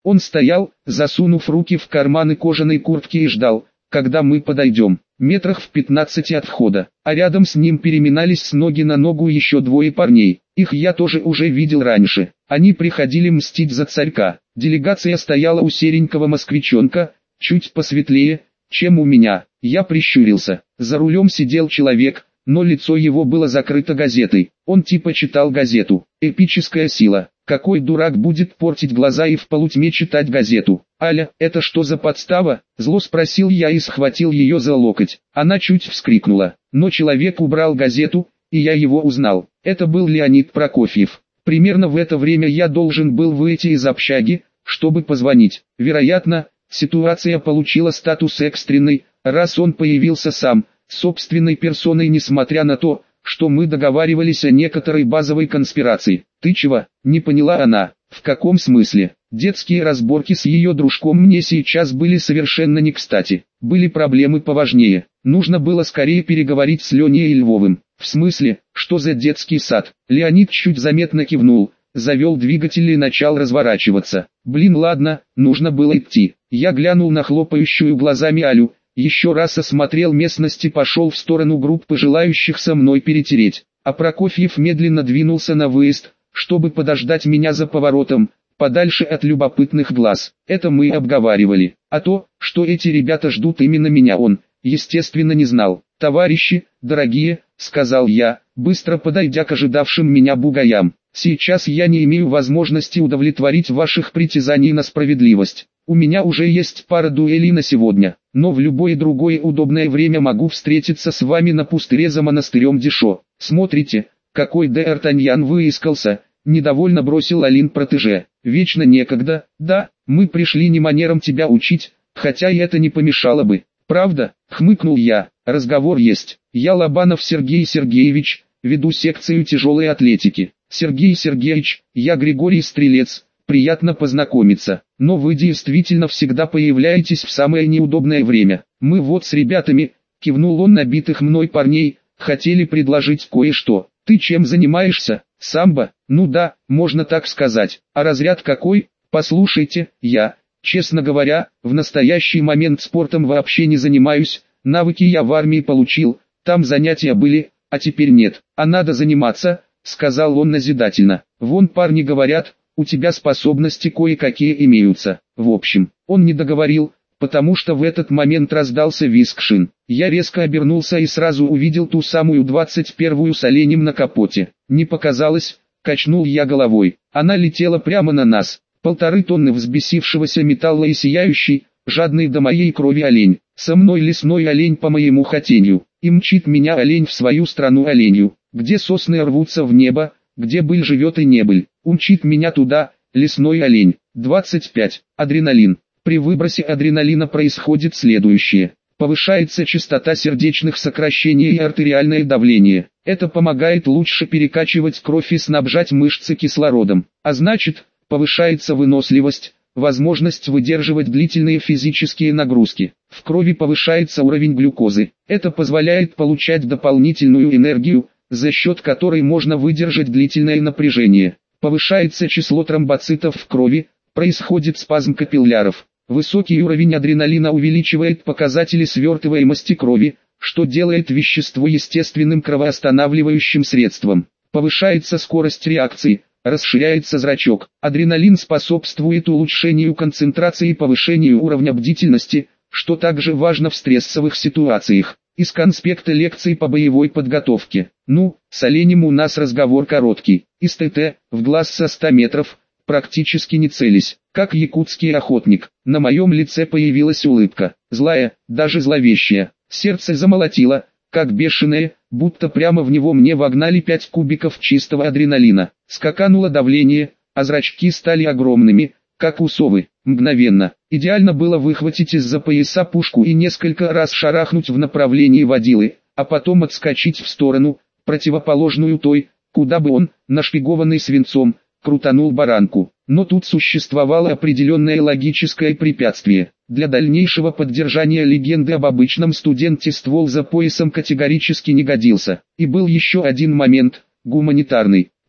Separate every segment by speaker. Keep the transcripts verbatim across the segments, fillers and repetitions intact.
Speaker 1: Он стоял, засунув руки в карманы кожаной куртки и ждал, когда мы подойдем, метрах в пятнадцати от входа, а рядом с ним переминались с ноги на ногу еще двое парней. Их я тоже уже видел раньше. Они приходили мстить за царька. Делегация стояла у серенького москвичонка, чуть посветлее, чем у меня. Я прищурился. За рулем сидел человек, но лицо его было закрыто газетой. Он типа читал газету. Эпическая сила. Какой дурак будет портить глаза и в полутьме читать газету? «Аля, это что за подстава?» Зло спросил я и схватил ее за локоть. Она чуть вскрикнула, но человек убрал газету, и я его узнал. Это был Леонид Прокофьев. Примерно в это время я должен был выйти из общаги, чтобы позвонить. Вероятно, ситуация получила статус экстренной, раз он появился сам, собственной персоной, несмотря на то, что мы договаривались о некоторой базовой конспирации. «Ты чего?» — не поняла она. «В каком смысле?» Детские разборки с ее дружком мне сейчас были совершенно не кстати. Были проблемы поважнее. Нужно было скорее переговорить с Леней Львовым. «В смысле, что за детский сад?» Леонид чуть заметно кивнул, завел двигатель и начал разворачиваться. «Блин, ладно, нужно было идти». Я глянул на хлопающую глазами Алю, еще раз осмотрел местность и пошел в сторону группы желающих со мной перетереть. А Прокофьев медленно двинулся на выезд, чтобы подождать меня за поворотом, подальше от любопытных глаз. Это мы обговаривали. А то, что эти ребята ждут именно меня, он, естественно, не знал. «Товарищи, дорогие», — сказал я, быстро подойдя к ожидавшим меня бугаям, — «сейчас я не имею возможности удовлетворить ваших притязаний на справедливость. У меня уже есть пара дуэлей на сегодня, но в любое другое удобное время могу встретиться с вами на пустыре за монастырем Дишо. Смотрите, какой д'Артаньян выискался», — недовольно бросил Алин протеже. «Вечно некогда, да, мы пришли не манерам тебя учить, хотя и это не помешало бы. Правда?» — хмыкнул я. «Разговор есть. Я Лобанов Сергей Сергеевич, веду секцию тяжелой атлетики. Сергей Сергеевич, я Григорий Стрелец, приятно познакомиться. Но вы действительно всегда появляетесь в самое неудобное время. Мы вот с ребятами», — кивнул он на битых мной парней, — «хотели предложить кое-что». «Ты чем занимаешься? Самбо?» «Ну да, можно так сказать. А разряд какой?» «Послушайте, я, честно говоря, в настоящий момент спортом вообще не занимаюсь. Навыки я в армии получил, там занятия были, а теперь нет. А надо заниматься», — сказал он назидательно. «Вон парни говорят, у тебя способности кое-какие имеются». В общем, он не договорил, потому что в этот момент раздался визг шин. Я резко обернулся и сразу увидел ту самую двадцать первую с оленем на капоте. «Не показалось», — качнул я головой. Она летела прямо на нас. Полторы тонны взбесившегося металла и сияющий, жадный до моей крови олень. Со мной лесной олень по моему хотению. И мчит меня олень в свою страну оленью, где сосны рвутся в небо, где быль живет и небыль. Умчит меня туда, лесной олень. двадцать пять. Адреналин. При выбросе адреналина происходит следующее. Повышается частота сердечных сокращений и артериальное давление. Это помогает лучше перекачивать кровь и снабжать мышцы кислородом. А значит, повышается выносливость, возможность выдерживать длительные физические нагрузки. В крови повышается уровень глюкозы. Это позволяет получать дополнительную энергию, за счет которой можно выдержать длительное напряжение. Повышается число тромбоцитов в крови, происходит спазм капилляров. Высокий уровень адреналина увеличивает показатели свертываемости крови, что делает вещество естественным кровоостанавливающим средством. Повышается скорость реакции, расширяется зрачок. Адреналин способствует улучшению концентрации и повышению уровня бдительности, что также важно в стрессовых ситуациях. Из конспекта лекций по боевой подготовке. Ну, с оленем у нас разговор короткий. Из ТТ, в глаз со ста метров, практически не целясь. Как якутский охотник, на моем лице появилась улыбка. Злая, даже зловещая. Сердце замолотило, как бешеное, будто прямо в него мне вогнали пять кубиков чистого адреналина. Скакануло давление, а зрачки стали огромными, как у совы. Мгновенно. Идеально было выхватить из-за пояса пушку и несколько раз шарахнуть в направлении водилы, а потом отскочить в сторону, противоположную той, куда бы он, нашпигованный свинцом, крутанул баранку. Но тут существовало определенное логическое препятствие. Для дальнейшего поддержания легенды об обычном студенте ствол за поясом категорически не годился. И был еще один момент, гуманитарный.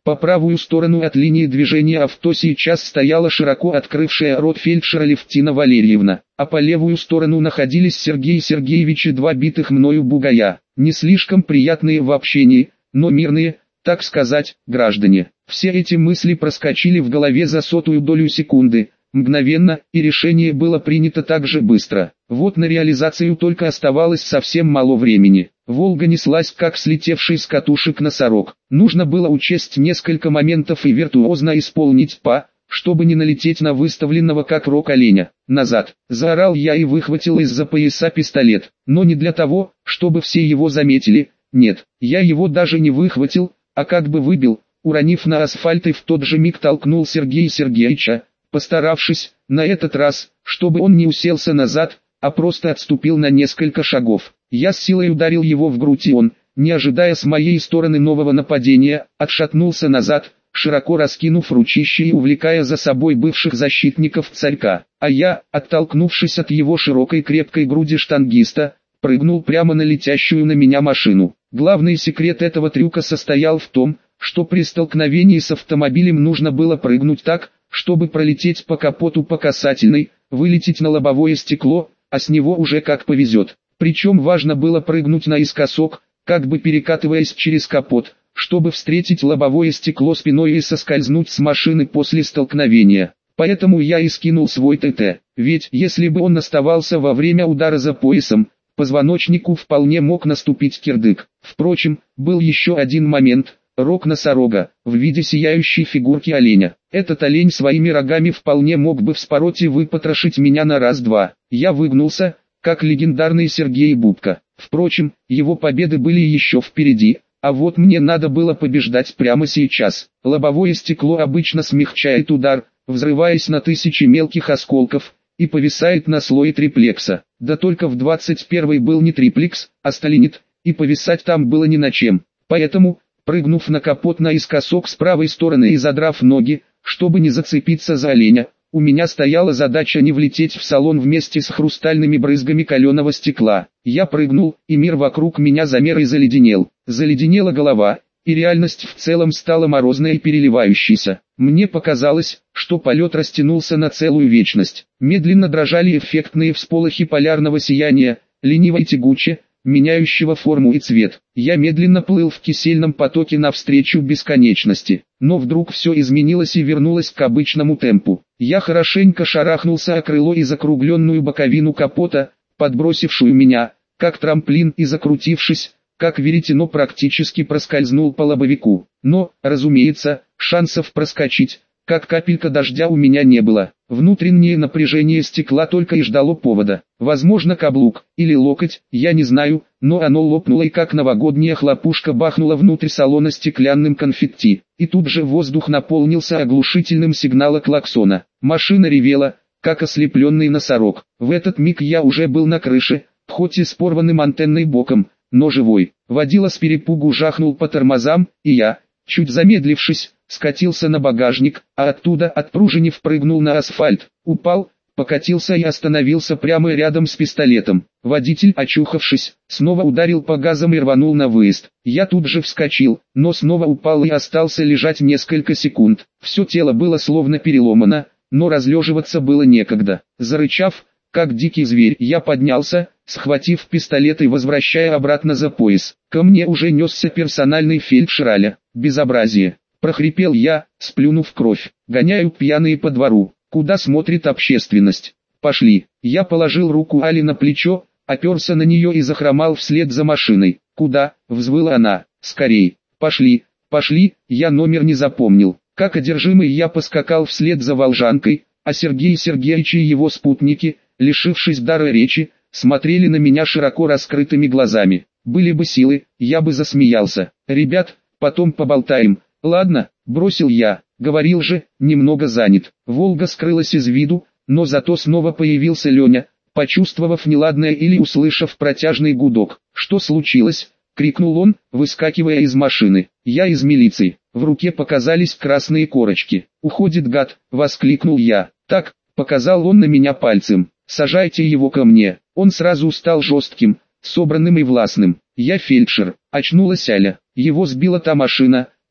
Speaker 1: По правую сторону от линии движения авто сейчас стояла широко открывшая рот фельдшера Левтина Валерьевна, а по левую сторону находились Сергей Сергеевич и два битых мною бугая, не слишком приятные в общении, но мирные, так сказать, граждане. Все эти мысли проскочили в голове за сотую долю секунды, мгновенно, и решение было принято так же быстро. Вот на реализацию только оставалось совсем мало времени. Волга неслась как слетевший с катушек носорог. Нужно было учесть несколько моментов и виртуозно исполнить па, чтобы не налететь на выставленного как рог оленя. «Назад!» – заорал я и выхватил из-за пояса пистолет, но не для того, чтобы все его заметили. Нет, я его даже не выхватил, а как бы выбил, уронив на асфальт, и в тот же миг толкнул Сергея Сергеевича, постаравшись, на этот раз, чтобы он не уселся назад, а просто отступил на несколько шагов. Я с силой ударил его в грудь, и он, не ожидая с моей стороны нового нападения, отшатнулся назад, широко раскинув ручище и увлекая за собой бывших защитников царька. А я, оттолкнувшись от его широкой крепкой груди штангиста, прыгнул прямо на летящую на меня машину. Главный секрет этого трюка состоял в том, что при столкновении с автомобилем нужно было прыгнуть так, чтобы пролететь по капоту по касательной, вылететь на лобовое стекло, а с него уже как повезет. Причем важно было прыгнуть наискосок, как бы перекатываясь через капот, чтобы встретить лобовое стекло спиной и соскользнуть с машины после столкновения. Поэтому я и скинул свой ТТ, ведь если бы он оставался во время удара за поясом, позвоночнику вполне мог наступить кирдык. Впрочем, был еще один момент. Рог носорога, в виде сияющей фигурки оленя. Этот олень своими рогами вполне мог бы вспороть и выпотрошить меня на раз-два. Я выгнулся, как легендарный Сергей Бубка. Впрочем, его победы были еще впереди, а вот мне надо было побеждать прямо сейчас. Лобовое стекло обычно смягчает удар, взрываясь на тысячи мелких осколков, и повисает на слое триплекса. Да только в двадцать первый был не триплекс, а сталинит, и повисать там было ни на чем. Поэтому, прыгнув на капот наискосок с правой стороны и задрав ноги, чтобы не зацепиться за оленя, у меня стояла задача не влететь в салон вместе с хрустальными брызгами каленого стекла. Я прыгнул, и мир вокруг меня замер и заледенел. Заледенела голова, и реальность в целом стала морозной и переливающейся. Мне показалось, что полет растянулся на целую вечность. Медленно дрожали эффектные всполохи полярного сияния, лениво и тягуче, меняющего форму и цвет. Я медленно плыл в кисельном потоке навстречу бесконечности. Но вдруг все изменилось и вернулось к обычному темпу. Я хорошенько шарахнулся о крыло и закругленную боковину капота, подбросившую меня, как трамплин, и закрутившись, как веретено, практически проскользнул по лобовику. Но, разумеется, шансов проскочить, как капелька дождя, у меня не было. Внутреннее напряжение стекла только и ждало повода. Возможно, каблук, или локоть, я не знаю, но оно лопнуло и как новогодняя хлопушка бахнуло внутрь салона стеклянным конфетти. И тут же воздух наполнился оглушительным сигналом клаксона. Машина ревела, как ослепленный носорог. В этот миг я уже был на крыше, хоть и с порванным антенной боком, но живой. Водила с перепугу жахнул по тормозам, и я, чуть замедлившись, скатился на багажник, а оттуда, отпружинив, прыгнул на асфальт, упал, покатился и остановился прямо рядом с пистолетом. Водитель, очухавшись, снова ударил по газам и рванул на выезд. Я тут же вскочил, но снова упал и остался лежать несколько секунд. Все тело было словно переломано, но разлеживаться было некогда. Зарычав, как дикий зверь, я поднялся, схватив пистолет и возвращая обратно за пояс. Ко мне уже несся персональный фельдшер Аля. Безобразие. Прохрипел я, сплюнув кровь. Гоняю пьяные по двору. Куда смотрит общественность? Пошли. Я положил руку Али на плечо, оперся на нее и захромал вслед за машиной. Куда? Взвыла она. Скорей. Пошли. Пошли. Я номер не запомнил. Как одержимый я поскакал вслед за Волжанкой, а Сергей Сергеевич и его спутники, лишившись дара речи, смотрели на меня широко раскрытыми глазами. Были бы силы, я бы засмеялся. Ребят, потом поболтаем. Ладно, бросил я, говорил же, немного занят. Волга скрылась из виду, но зато снова появился Леня, почувствовав неладное или услышав протяжный гудок. Что случилось? Крикнул он, выскакивая из машины. Я из милиции. В руке показались красные корочки. Уходит гад, воскликнул я. Так, показал он на меня пальцем. Сажайте его ко мне. Он сразу стал жестким, собранным и властным. Я фельдшер. Очнулась Аля. Его сбила та машина,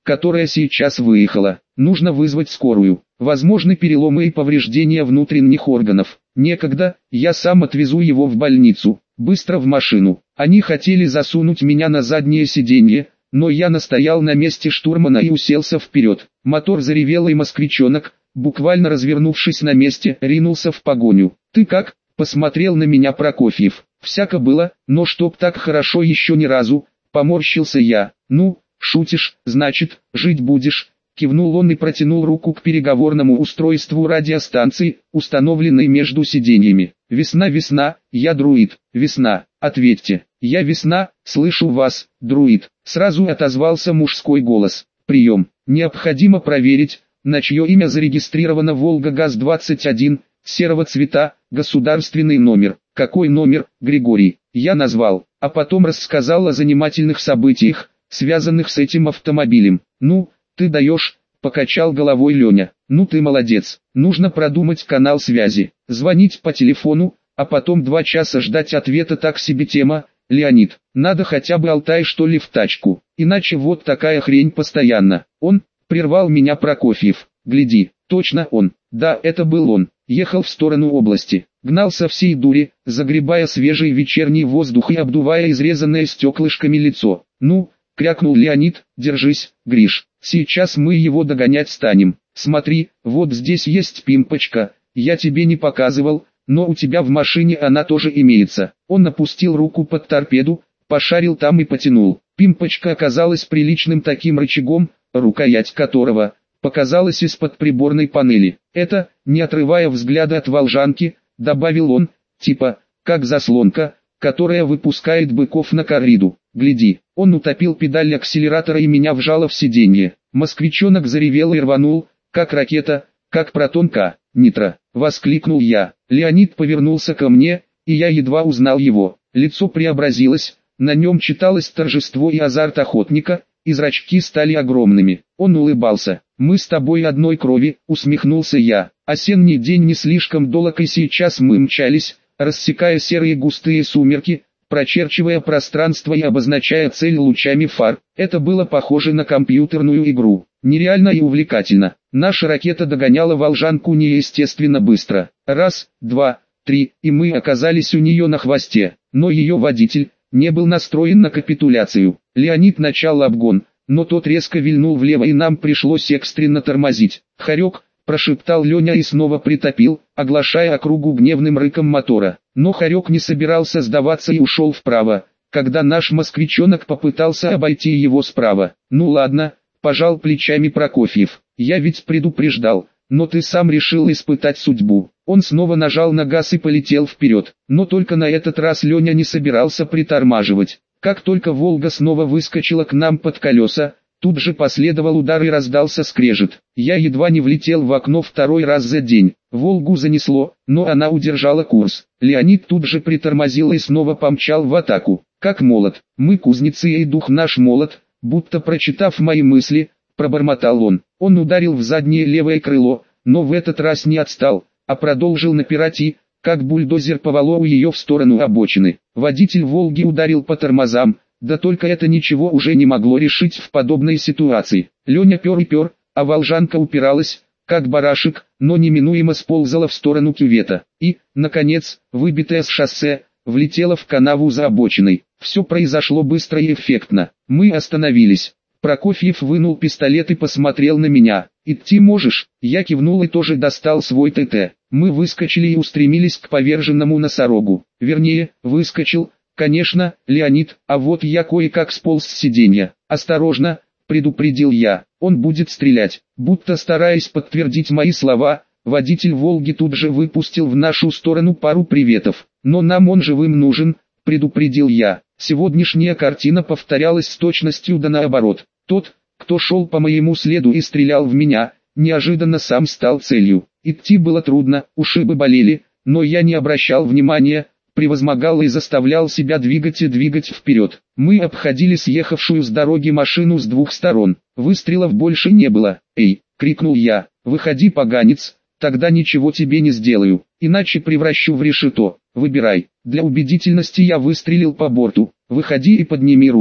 Speaker 1: которая сейчас выехала. Нужно вызвать скорую. Возможны переломы и повреждения внутренних органов. Некогда, я сам отвезу его в больницу. Быстро в машину. Они хотели засунуть меня на заднее сиденье, но я настоял на месте штурмана и уселся вперед. Мотор заревел, и москвичонок, буквально развернувшись на месте, ринулся в погоню. «Ты как?» — посмотрел на меня Прокофьев. «Всяко было, но чтоб так хорошо еще ни разу», — поморщился я. «Ну, шутишь, значит, жить будешь». Кивнул он и протянул руку к переговорному устройству радиостанции, установленной между сиденьями. «Весна, весна, я друид, весна, ответьте». «Я весна, слышу вас, друид», — сразу отозвался мужской голос. «Прием. Необходимо проверить, на чье имя зарегистрирована Волга-ГАЗ двадцать один, серого цвета, государственный номер». «Какой номер, Григорий?» Я назвал, а потом рассказал о занимательных событиях, связанных с этим автомобилем. «Ну, ты даешь», — покачал головой Леня. «Ну ты молодец. Нужно продумать канал связи. Звонить по телефону, а потом два часа ждать ответа, так себе тема. Леонид, надо хотя бы Алтай что ли в тачку, иначе вот такая хрень постоянно». Он, прервал меня Прокофьев. «Гляди, точно он». Да, это был он. Ехал в сторону области. Гнал со всей дури, загребая свежий вечерний воздух и обдувая изрезанное стеклышками лицо. «Ну», — крякнул Леонид, — «держись, Гриш, сейчас мы его догонять станем. Смотри, вот здесь есть пимпочка, я тебе не показывал, но у тебя в машине она тоже имеется». Он опустил руку под торпеду, пошарил там и потянул. Пимпочка оказалась приличным таким рычагом, рукоять которого показалась из-под приборной панели. «Это, не отрывая взгляда от волжанки», — добавил он, — «типа, как заслонка, которая выпускает быков на корриду. Гляди». Он утопил педаль акселератора и меня вжало в сиденье. Москвичонок заревел и рванул, как ракета, как протон-К. «Нитро!» — воскликнул я. Леонид повернулся ко мне, и я едва узнал его. Лицо преобразилось, на нем читалось торжество и азарт охотника, и зрачки стали огромными. Он улыбался. «Мы с тобой одной крови», — усмехнулся я. Осенний день не слишком долг, и сейчас мы мчались, рассекая серые густые сумерки, прочерчивая пространство и обозначая цель лучами фар. Это было похоже на компьютерную игру. Нереально и увлекательно. Наша ракета догоняла волжанку неестественно быстро. Раз, два, три, и мы оказались у нее на хвосте. Но ее водитель не был настроен на капитуляцию. Леонид начал обгон, но тот резко вильнул влево, и нам пришлось экстренно тормозить. «Хорек», — прошептал Леня и снова притопил, оглашая округу гневным рыком мотора. Но Хорек не собирался сдаваться и ушел вправо, когда наш москвичонок попытался обойти его справа. «Ну ладно», — пожал плечами Прокофьев, — «я ведь предупреждал, но ты сам решил испытать судьбу». Он снова нажал на газ и полетел вперед, но только на этот раз Леня не собирался притормаживать. Как только «Волга» снова выскочила к нам под колеса, тут же последовал удар и раздался скрежет. Я едва не влетел в окно второй раз за день. «Волгу» занесло, но она удержала курс. Леонид тут же притормозил и снова помчал в атаку. Как молот. «Мы кузнецы, и дух наш молот», будто прочитав мои мысли, пробормотал он. Он ударил в заднее левое крыло, но в этот раз не отстал, а продолжил напирать и, как бульдозер, поволок ее в сторону обочины. Водитель «Волги» ударил по тормозам, да только это ничего уже не могло решить в подобной ситуации. Леня пер и пер, а волжанка упиралась, как барашек, но неминуемо сползала в сторону кювета. И, наконец, выбитая с шоссе, влетела в канаву за обочиной. Все произошло быстро и эффектно. Мы остановились. Прокофьев вынул пистолет и посмотрел на меня. «Идти можешь?» Я кивнул и тоже достал свой ТТ. Мы выскочили и устремились к поверженному носорогу. Вернее, выскочил, конечно, Леонид, а вот я кое-как сполз с сиденья. «Осторожно», — предупредил я, — «он будет стрелять». Будто стараясь подтвердить мои слова, водитель «Волги» тут же выпустил в нашу сторону пару приветов. «Но нам он живым нужен», — предупредил я. Сегодняшняя картина повторялась с точностью да наоборот. Тот, кто шел по моему следу и стрелял в меня, неожиданно сам стал целью. Идти было трудно, ушибы болели, но я не обращал внимания, превозмогал и заставлял себя двигать и двигать вперед. Мы обходили съехавшую с дороги машину с двух сторон. Выстрелов больше не было. «Эй!» — крикнул я. «Выходи, поганец, тогда ничего тебе не сделаю, иначе превращу в решето. Выбирай». Для убедительности я выстрелил по борту. «Выходи и подними руки».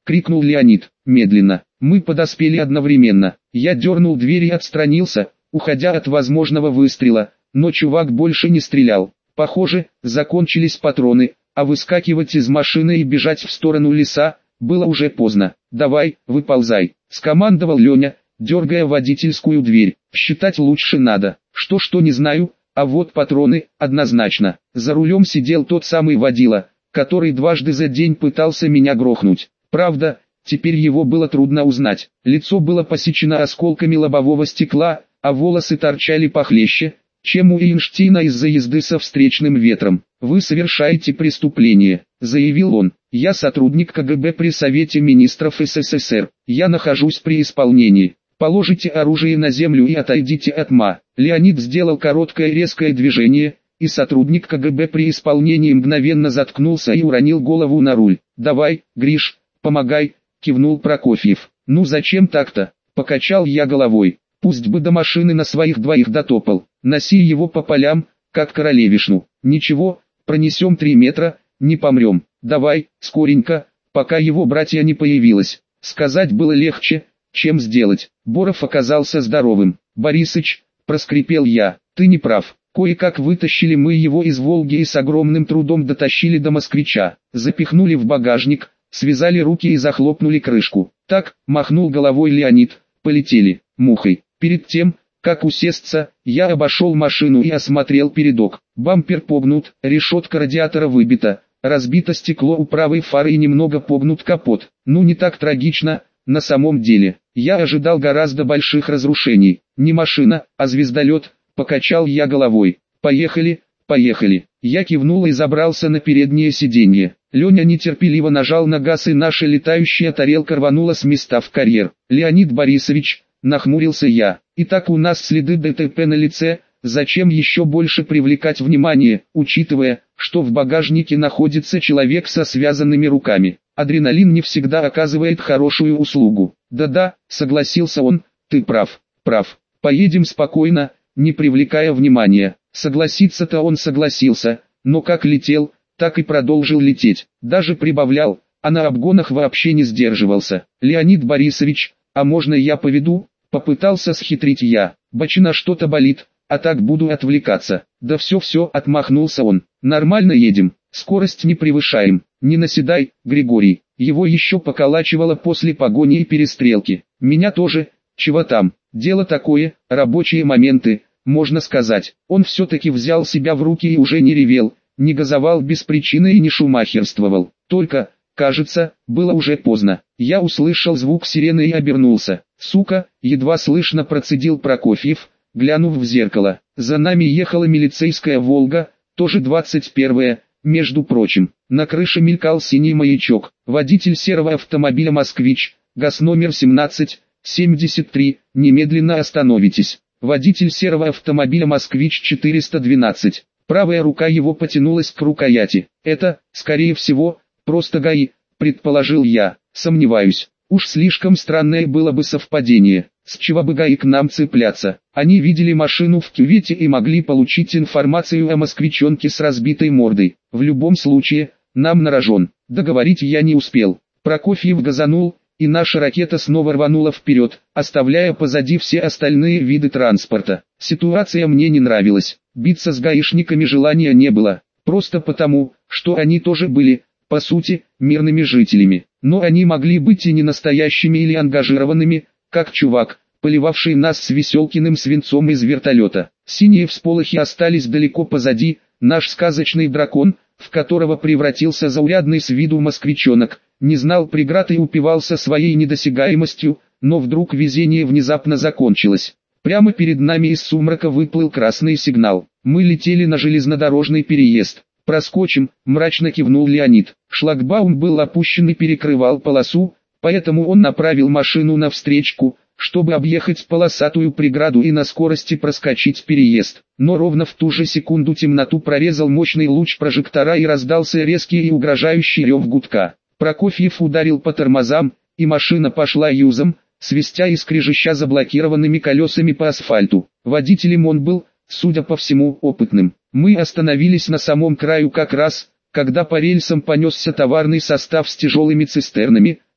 Speaker 1: крикнул Леонид, медленно. Мы подоспели одновременно. Я дернул дверь и отстранился, уходя от возможного выстрела, но чувак больше не стрелял. Похоже, закончились патроны, а выскакивать из машины и бежать в сторону леса было уже поздно. «Давай, выползай», — скомандовал Леня, дергая водительскую дверь. «Считать лучше надо. Что-что не знаю, а вот патроны, однозначно». За рулем сидел тот самый водила, который дважды за день пытался меня грохнуть. Правда, теперь его было трудно узнать. Лицо было посечено осколками лобового стекла, а волосы торчали похлеще, чем у Эйнштейна из-за езды со встречным ветром. «Вы совершаете преступление», — заявил он. «Я сотрудник ка гэ бэ при Совете Министров эс эс эс эр. Я нахожусь при исполнении. Положите оружие на землю и отойдите от ма». Леонид сделал короткое резкое движение, и сотрудник ка гэ бэ при исполнении мгновенно заткнулся и уронил голову на руль. «Давай, Гриш, помогай», — кивнул Прокофьев. «Ну зачем так-то?» — покачал я головой. «Пусть бы до машины на своих двоих дотопал. Носи его по полям, как королевишну. Ничего, пронесем три метра, не помрем. Давай, скоренько, пока его братья не появилось». Сказать было легче, чем сделать. Боров оказался здоровым. «Борисыч», — проскрипел я, — «ты не прав. Кое-как вытащили мы его из Волги и с огромным трудом дотащили до Москвича. Запихнули в багажник, связали руки и захлопнули крышку. Так», — махнул головой Леонид, — «полетели, мухой». Перед тем, как усесться, я обошел машину и осмотрел передок. Бампер погнут, решетка радиатора выбита, разбито стекло у правой фары и немного погнут капот. Ну не так трагично, на самом деле. Я ожидал гораздо больших разрушений. Не машина, а звездолет, покачал я головой. «Поехали, поехали». Я кивнул и забрался на переднее сиденье. Леня нетерпеливо нажал на газ, и наша летающая тарелка рванула с места в карьер. «Леонид Борисович», — нахмурился я, — «итак у нас следы дэ тэ пэ на лице, зачем еще больше привлекать внимание, учитывая, что в багажнике находится человек со связанными руками? Адреналин не всегда оказывает хорошую услугу». «Да-да», — согласился он, — «ты прав, прав. Поедем спокойно, не привлекая внимания». Согласиться-то он согласился, но как летел, так и продолжил лететь, даже прибавлял, а на обгонах вообще не сдерживался. «Леонид Борисович, а можно я поведу?» — попытался схитрить я. «Бочина что-то болит, а так буду отвлекаться». «Да все-все», — отмахнулся он. «Нормально едем, скорость не превышаем. Не наседай, Григорий». Его еще поколачивало после погони и перестрелки. Меня тоже, чего там, дело такое, рабочие моменты, можно сказать. Он все-таки взял себя в руки и уже не ревел, не газовал без причины и не шумахерствовал. Только, кажется, было уже поздно. Я услышал звук сирены и обернулся. «Сука!» — едва слышно процедил Прокофьев, глянув в зеркало. За нами ехала милицейская «Волга», тоже двадцать первая, между прочим. На крыше мелькал синий маячок. Водитель серого автомобиля «Москвич», газ номер семнадцать семьдесят три, немедленно остановитесь. Водитель серого автомобиля «Москвич» четыреста двенадцать. Правая рука его потянулась к рукояти. «Это, скорее всего, просто ГАИ», предположил я. «Сомневаюсь. Уж слишком странное было бы совпадение. С чего бы ГАИ к нам цепляться? Они видели машину в кювете и могли получить информацию о москвичонке с разбитой мордой. В любом случае, нам на рожон». Договорить я не успел. Прокофьев газанул, и наша ракета снова рванула вперед, оставляя позади все остальные виды транспорта. Ситуация мне не нравилась. Биться с гаишниками желания не было, просто потому, что они тоже были, по сути, мирными жителями. Но они могли быть и не настоящими или ангажированными, как чувак, поливавший нас с Веселкиным свинцом из вертолета. Синие всполохи остались далеко позади. Наш сказочный дракон, в которого превратился заурядный с виду москвичонок, не знал преград и упивался своей недосягаемостью, но вдруг везение внезапно закончилось. Прямо перед нами из сумрака выплыл красный сигнал. Мы летели на железнодорожный переезд. «Проскочим», — мрачно кивнул Леонид. Шлагбаум был опущен и перекрывал полосу, поэтому он направил машину навстречку, чтобы объехать полосатую преграду и на скорости проскочить переезд. Но ровно в ту же секунду темноту прорезал мощный луч прожектора и раздался резкий и угрожающий рев гудка. Прокофьев ударил по тормозам, и машина пошла юзом, свистя и скрежеща заблокированными колесами по асфальту. Водителем он был, судя по всему, опытным. Мы остановились на самом краю как раз, когда по рельсам понесся товарный состав с тяжелыми цистернами,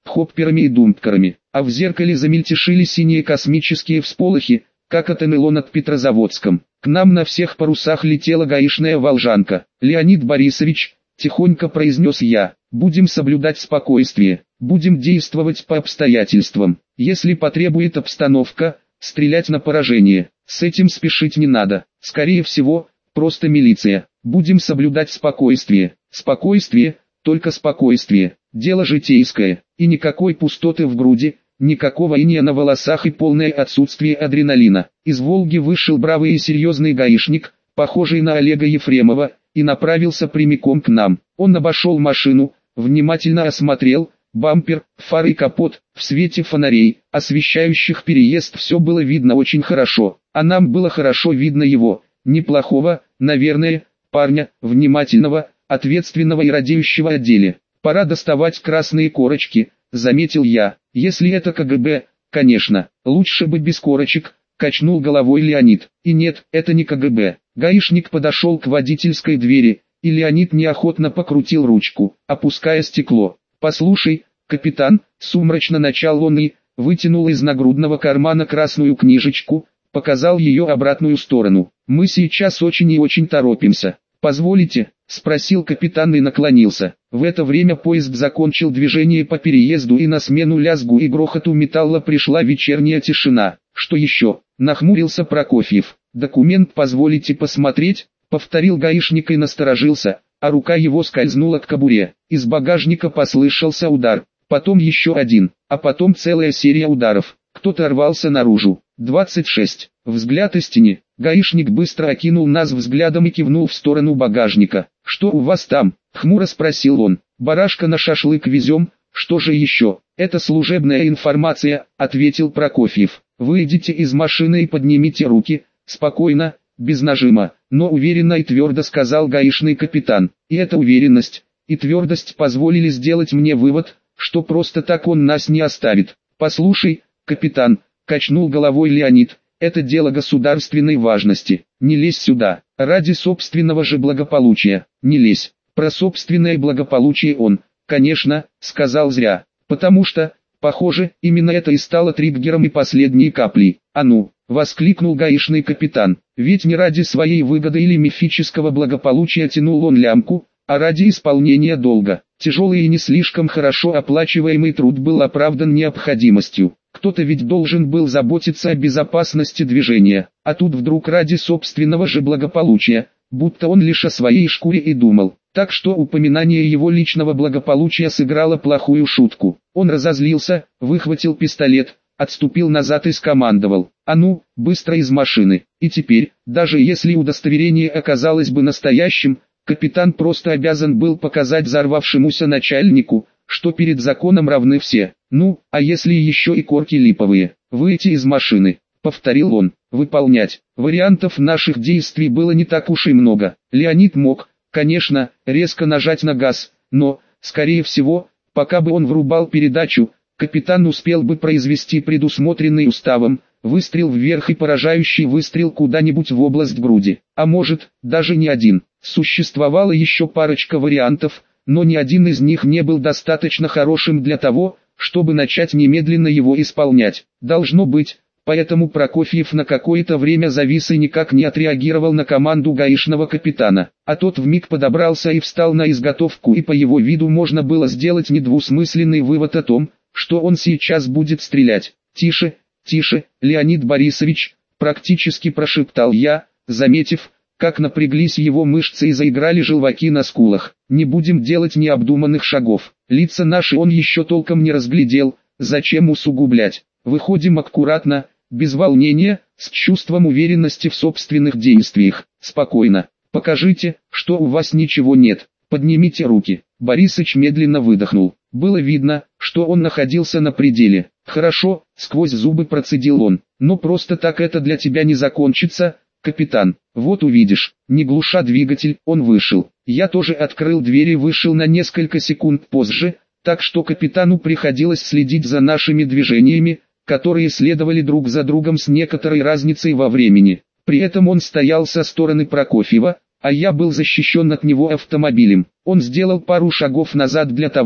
Speaker 1: хопперами и думперами, а в зеркале замельтешили синие космические всполохи, как от эн эл о над Петрозаводском. К нам на всех парусах летела гаишная волжанка. «Леонид Борисович», — тихонько произнес я, — «будем соблюдать спокойствие, будем действовать по обстоятельствам. Если потребует обстановка, стрелять на поражение. С этим спешить не надо. Скорее всего, просто милиция. Будем соблюдать спокойствие. Спокойствие, только спокойствие. Дело житейское, и никакой пустоты в груди, никакого инея на волосах и полное отсутствие адреналина». Из «Волги» вышел бравый и серьезный гаишник, похожий на Олега Ефремова, и направился прямиком к нам. Он обошел машину, внимательно осмотрел бампер, фары и капот. В свете фонарей, освещающих переезд, все было видно очень хорошо, а нам было хорошо видно его, неплохого, наверное, парня, внимательного, ответственного и радеющего о деле. «Пора доставать красные корочки», — заметил я. «Если это ка гэ бэ, конечно, лучше бы без корочек», — качнул головой Леонид. «И нет, это не ка гэ бэ». Гаишник подошел к водительской двери, и Леонид неохотно покрутил ручку, опуская стекло. «Послушай, капитан», — сумрачно начал он и вытянул из нагрудного кармана красную книжечку, показал ее обратную сторону. «Мы сейчас очень и очень торопимся. Позволите?» — спросил капитан и наклонился. В это время поезд закончил движение по переезду, и на смену лязгу и грохоту металла пришла вечерняя тишина. «Что еще?» — нахмурился Прокофьев. «Документ позволите посмотреть?» — повторил гаишник и насторожился, а рука его скользнула к кобуре. Из багажника послышался удар, потом еще один, а потом целая серия ударов. Кто-то рвался наружу. «двадцать шесть. Взгляд истине». Гаишник быстро окинул нас взглядом и кивнул в сторону багажника. «Что у вас там?» — хмуро спросил он. «Барашка на шашлык везем, что же еще?» «Это служебная информация», — ответил Прокофьев. «Выйдите из машины и поднимите руки, спокойно, без нажима, но уверенно и твердо», — сказал гаишный капитан. И эта уверенность и твердость позволили сделать мне вывод, что просто так он нас не оставит. «Послушай, капитан», — качнул головой Леонид, — «это дело государственной важности. Не лезь сюда. Ради собственного же благополучия. Не лезь». Про собственное благополучие он, конечно, сказал зря, потому что, похоже, именно это и стало триггером и последней каплей. «А ну!» — воскликнул гаишный капитан. Ведь не ради своей выгоды или мифического благополучия тянул он лямку, а ради исполнения долга. Тяжелый и не слишком хорошо оплачиваемый труд был оправдан необходимостью. Кто-то ведь должен был заботиться о безопасности движения, а тут вдруг ради собственного же благополучия, будто он лишь о своей шкуре и думал. Так что упоминание его личного благополучия сыграло плохую шутку. Он разозлился, выхватил пистолет, отступил назад и скомандовал: «А ну, быстро из машины!» И теперь, даже если удостоверение оказалось бы настоящим, капитан просто обязан был показать взорвавшемуся начальнику, что перед законом равны все. «Ну, а если еще и корки липовые?» «Выйти из машины», — повторил он. «Выполнять». Вариантов наших действий было не так уж и много. Леонид мог, конечно, резко нажать на газ, но, скорее всего, пока бы он врубал передачу, капитан успел бы произвести предусмотренный уставом выстрел вверх и поражающий выстрел куда-нибудь в область груди. А может, даже не один. Существовала еще парочка вариантов, но ни один из них не был достаточно хорошим для того, чтобы начать немедленно его исполнять. Должно быть, поэтому Прокофьев на какое-то время завис и никак не отреагировал на команду гаишного капитана. А тот вмиг подобрался и встал на изготовку, и по его виду можно было сделать недвусмысленный вывод о том, что он сейчас будет стрелять. «Тише, тише, Леонид Борисович», — практически прошептал я, заметив, как напряглись его мышцы и заиграли желваки на скулах. «Не будем делать необдуманных шагов. Лица наши он еще толком не разглядел, зачем усугублять? Выходим аккуратно, без волнения, с чувством уверенности в собственных действиях. Спокойно. Покажите, что у вас ничего нет. Поднимите руки». Борисыч медленно выдохнул. Было видно, что он находился на пределе. «Хорошо», — сквозь зубы процедил он, — «но просто так это для тебя не закончится, капитан. Вот увидишь». Не глуша двигатель, он вышел. Я тоже открыл дверь и вышел на несколько секунд позже, так что капитану приходилось следить за нашими движениями, которые следовали друг за другом с некоторой разницей во времени. При этом он стоял со стороны Прокофьева, а я был защищен от него автомобилем. Он сделал пару шагов назад для того,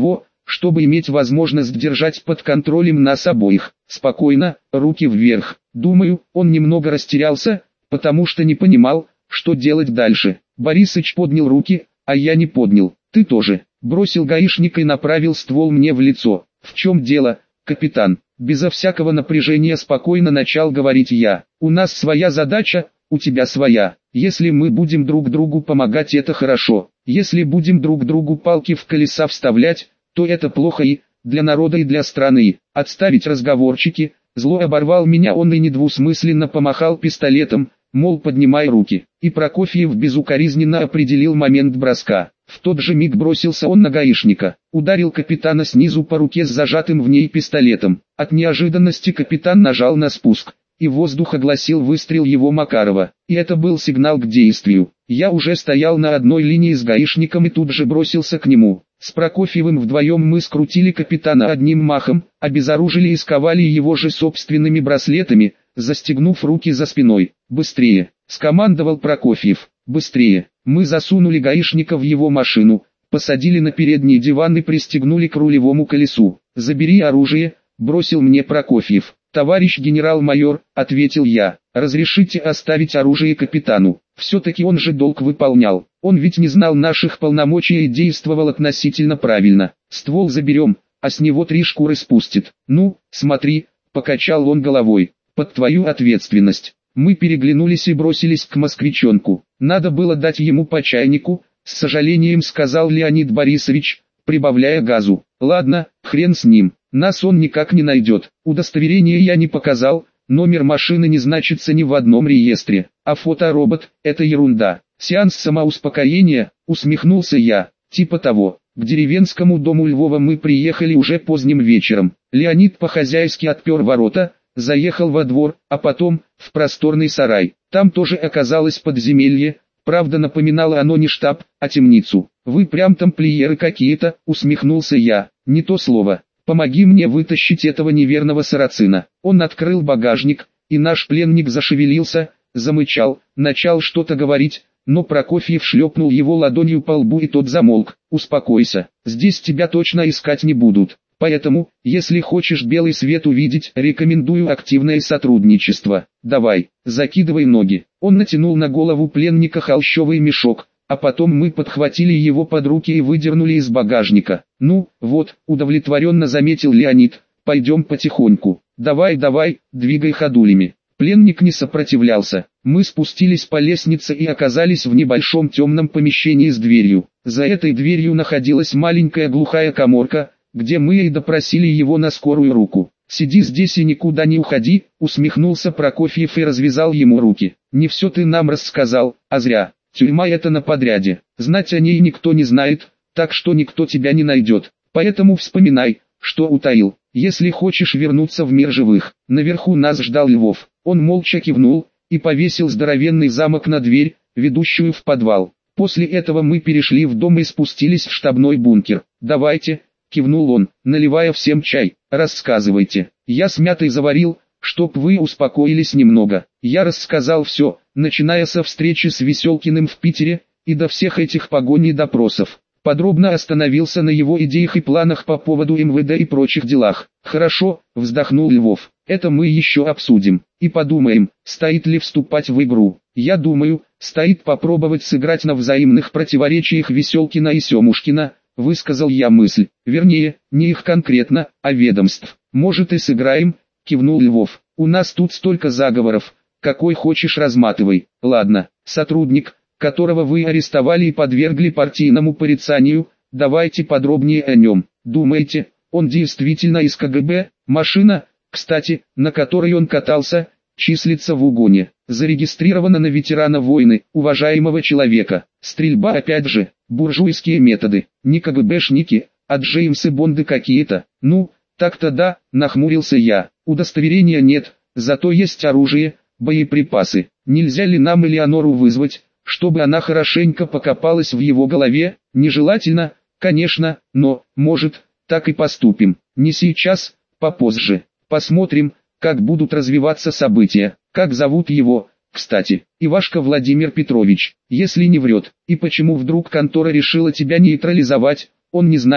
Speaker 1: чтобы иметь возможность держать под контролем нас обоих. Спокойно, руки вверх. Думаю, он немного растерялся, потому что не понимал, что делать дальше. Борисыч поднял руки, а я не поднял. Ты тоже. Бросил гаишник и направил ствол мне в лицо. В чем дело, капитан? Безо всякого напряжения спокойно начал говорить я. У нас своя задача, у тебя своя. Если мы будем друг другу помогать, это хорошо. Если будем друг другу палки в колеса вставлять, то это плохо и для народа, и для страны. Отставить разговорчики. Зло оборвал меня он и недвусмысленно помахал пистолетом, мол, поднимай руки. И Прокофьев безукоризненно определил момент броска. В тот же миг бросился он на гаишника, ударил капитана снизу по руке с зажатым в ней пистолетом. От неожиданности капитан нажал на спуск, и воздух огласил выстрел его Макарова. И это был сигнал к действию. Я уже стоял на одной линии с гаишником и тут же бросился к нему. С Прокофьевым вдвоем мы скрутили капитана одним махом, обезоружили и сковали его же собственными браслетами, застегнув руки за спиной. «Быстрее!» — скомандовал Прокофьев. «Быстрее!» Мы засунули гаишника в его машину, посадили на передний диван и пристегнули к рулевому колесу. «Забери оружие», — бросил мне Прокофьев. «Товарищ генерал-майор», — ответил я, — «разрешите оставить оружие капитану». Все-таки он же долг выполнял. Он ведь не знал наших полномочий и действовал относительно правильно. «Ствол заберем, а с него три шкуры спустит». «Ну, смотри», — покачал он головой, — «под твою ответственность». Мы переглянулись и бросились к москвичонку. Надо было дать ему по чайнику, с сожалением сказал Леонид Борисович, прибавляя газу. «Ладно, хрен с ним, нас он никак не найдет. Удостоверение я не показал, номер машины не значится ни в одном реестре, а фоторобот – это ерунда». «Сеанс самоуспокоения», усмехнулся я, типа того. К деревенскому дому Львова мы приехали уже поздним вечером. Леонид по-хозяйски отпер ворота, заехал во двор, а потом в просторный сарай. Там тоже оказалось подземелье, правда напоминало оно не штаб, а темницу. «Вы прям тамплиеры какие-то», усмехнулся я. «Не то слово. Помоги мне вытащить этого неверного сарацина». Он открыл багажник, и наш пленник зашевелился, замычал, начал что-то говорить, но Прокофьев шлепнул его ладонью по лбу и тот замолк. «Успокойся, здесь тебя точно искать не будут. Поэтому, если хочешь белый свет увидеть, рекомендую активное сотрудничество. Давай, закидывай ноги». Он натянул на голову пленника холщовый мешок, а потом мы подхватили его под руки и выдернули из багажника. «Ну, вот», удовлетворенно заметил Леонид, — «пойдем потихоньку. Давай, давай, двигай ходулями». Пленник не сопротивлялся. Мы спустились по лестнице и оказались в небольшом темном помещении с дверью. За этой дверью находилась маленькая глухая каморка, где мы и допросили его на скорую руку. «Сиди здесь и никуда не уходи», усмехнулся Прокофьев и развязал ему руки. «Не все ты нам рассказал, а зря. Тюрьма это на подряде. Знать о ней никто не знает, так что никто тебя не найдет. Поэтому вспоминай, что утаил. Если хочешь вернуться в мир живых». Наверху нас ждал Львов. Он молча кивнул и повесил здоровенный замок на дверь, ведущую в подвал. После этого мы перешли в дом и спустились в штабной бункер. «Давайте», — кивнул он, наливая всем чай, — «рассказывайте». Я с мятой заварил, чтоб вы успокоились немного. Я рассказал все, начиная со встречи с Веселкиным в Питере, и до всех этих погоней допросов. Подробно остановился на его идеях и планах по поводу эм вэ дэ и прочих делах. «Хорошо», — вздохнул Львов, — «это мы еще обсудим. И подумаем, стоит ли вступать в игру. Я думаю, стоит попробовать сыграть на взаимных противоречиях Веселкина и Семушкина», — высказал я мысль. «Вернее, не их конкретно, а ведомств. Может и сыграем», — кивнул Львов. «У нас тут столько заговоров, какой хочешь разматывай. Ладно, сотрудник, которого вы арестовали и подвергли партийному порицанию, давайте подробнее о нем. Думаете, он действительно из ка гэ бэ? Машина, кстати, на которой он катался, числится в угоне, зарегистрирована на ветерана войны, уважаемого человека. Стрельба опять же, буржуйские методы, не ка гэ бэшники, а Джеймсы Бонды какие-то. Ну, так-то да», — нахмурился я. «Удостоверения нет, зато есть оружие, боеприпасы. Нельзя ли нам Элеонору вызвать, чтобы она хорошенько покопалась в его голове? Нежелательно, конечно, но, может, так и поступим. Не сейчас, попозже. Посмотрим, как будут развиваться события. Как зовут его, кстати?» «Ивашка Владимир Петрович, если не врет. И почему вдруг контора решила тебя нейтрализовать?» «Он не знает»,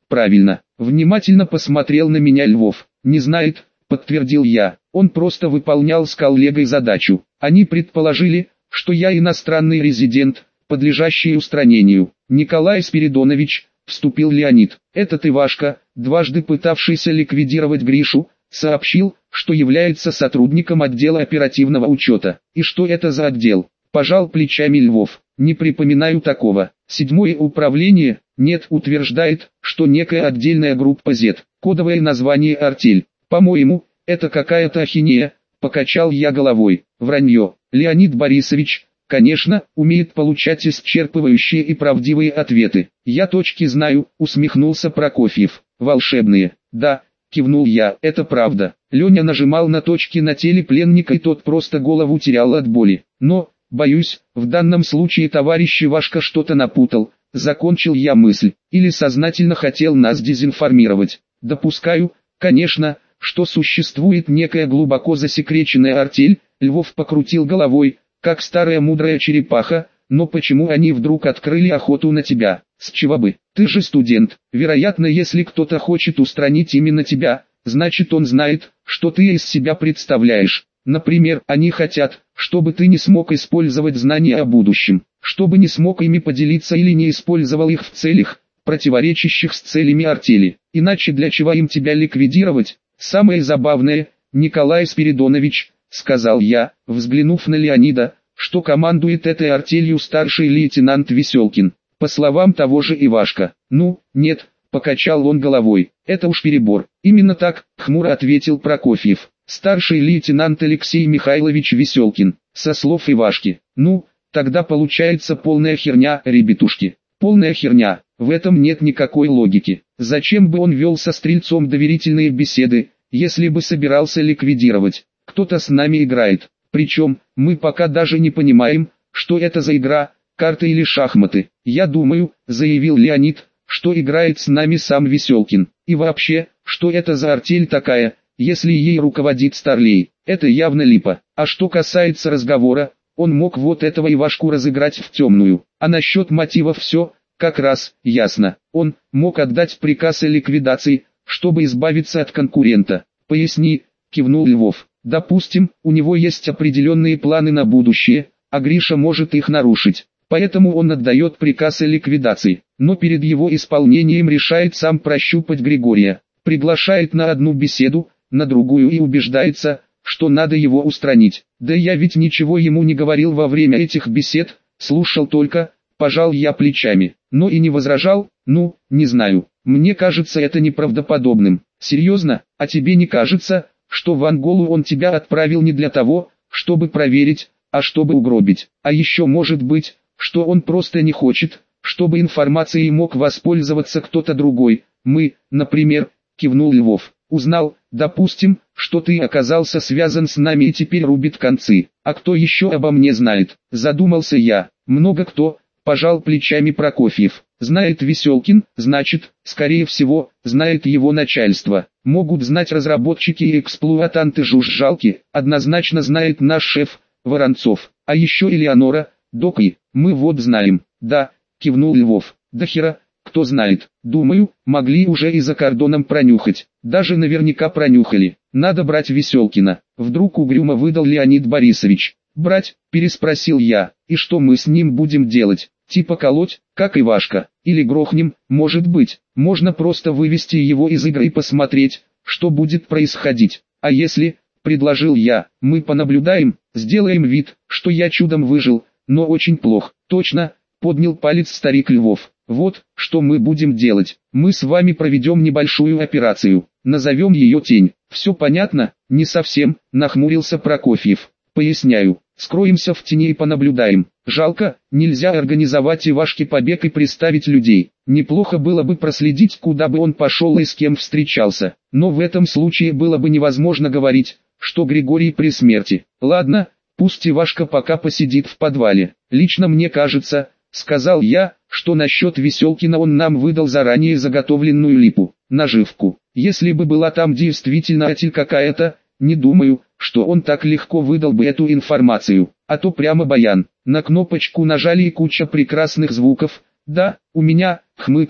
Speaker 1: правильно. Внимательно посмотрел на меня Львов. Не знает, подтвердил я. Он просто выполнял с коллегой задачу. Они предположили, что я иностранный резидент, подлежащий устранению. Николай Спиридонович, вступил Леонид. Этот Ивашка, дважды пытавшийся ликвидировать Гришу, сообщил, что является сотрудником отдела оперативного учета. И что это за отдел? Пожал плечами Львов. Не припоминаю такого. Седьмое управление, нет, утверждает, что некая отдельная группа зет, кодовое название «Артель». По-моему, это какая-то ахинея, покачал я головой. Вранье. Леонид Борисович, конечно, умеет получать исчерпывающие и правдивые ответы. Я точки знаю, усмехнулся Прокофьев. Волшебные. Да, кивнул я, это правда. Леня нажимал на точки на теле пленника, и тот просто голову терял от боли. Но, боюсь, в данном случае товарищ Ивашка что-то напутал. Закончил я мысль. Или сознательно хотел нас дезинформировать. Допускаю, конечно, что существует некая глубоко засекреченная артель. Львов покрутил головой, как старая мудрая черепаха. Но почему они вдруг открыли охоту на тебя? С чего бы? Ты же студент. Вероятно, если кто-то хочет устранить именно тебя, значит он знает, что ты из себя представляешь. Например, они хотят, чтобы ты не смог использовать знания о будущем, чтобы не смог ими поделиться или не использовал их в целях, противоречащих с целями артели. Иначе для чего им тебя ликвидировать? Самое забавное, Николай Спиридонович, сказал я, взглянув на Леонида, что командует этой артелью старший лейтенант Веселкин, по словам того же Ивашка. Ну, нет, покачал он головой, это уж перебор. Именно так, хмуро ответил Прокофьев. Старший лейтенант Алексей Михайлович Веселкин, со слов Ивашки. Ну, тогда получается полная херня, ребятушки. Полная херня, в этом нет никакой логики. Зачем бы он вел со Стрельцом доверительные беседы, если бы собирался ликвидировать? Кто-то с нами играет. Причем, мы пока даже не понимаем, что это за игра, карты или шахматы. Я думаю, заявил Леонид, что играет с нами сам Веселкин. И вообще, что это за артель такая, если ей руководит Старлей? Это явно липа. А что касается разговора, он мог вот этого Ивашку разыграть в темную. А насчет мотивов все, как раз, ясно. Он мог отдать приказ о ликвидации, чтобы избавиться от конкурента. Поясни, кивнул Львов. Допустим, у него есть определенные планы на будущее, а Гриша может их нарушить. Поэтому он отдает приказ о ликвидации, но перед его исполнением решает сам прощупать Григория. Приглашает на одну беседу, на другую и убеждается, что надо его устранить. Да я ведь ничего ему не говорил во время этих бесед, слушал только, пожал я плечами. Но и не возражал, ну, не знаю. Мне кажется это неправдоподобным. Серьезно, а тебе не кажется, что в Анголу он тебя отправил не для того, чтобы проверить, а чтобы угробить? А еще может быть, что он просто не хочет, чтобы информацией мог воспользоваться кто-то другой. Мы, например, кивнул Львов, узнал, допустим, что ты оказался связан с нами и теперь рубит концы. А кто еще обо мне знает? Задумался я. Много кто, пожал плечами Прокофьев. Знает Веселкин, значит, скорее всего, знает его начальство. Могут знать разработчики и эксплуатанты жужжалки, однозначно знает наш шеф, Воронцов. А еще Элеонора, Док и, мы вот знаем. Да, кивнул Львов. Да хера, кто знает. Думаю, могли уже и за кордоном пронюхать. Даже наверняка пронюхали. Надо брать Веселкина. Вдруг угрюмо выдал Леонид Борисович. Брать, переспросил я. И что мы с ним будем делать? Типа колоть, как Ивашка, или грохнем? Может быть, можно просто вывести его из игры и посмотреть, что будет происходить. А если, предложил я, мы понаблюдаем, сделаем вид, что я чудом выжил, но очень плохо. Точно, поднял палец старик Львов. Вот, что мы будем делать. Мы с вами проведем небольшую операцию, назовем ее «Тень». Все понятно? Не совсем, нахмурился Прокофьев. Поясняю. Скроемся в тени и понаблюдаем. Жалко, нельзя организовать Ивашке побег и приставить людей. Неплохо было бы проследить, куда бы он пошел и с кем встречался. Но в этом случае было бы невозможно говорить, что Григорий при смерти. Ладно, пусть Ивашка пока посидит в подвале. Лично мне кажется, сказал я, что насчет Веселкина он нам выдал заранее заготовленную липу, наживку. Если бы была там действительно атель какая-то, не думаю, что он так легко выдал бы эту информацию, а то прямо баян. На кнопочку нажали и куча прекрасных звуков. Да, у меня, хмыкнув,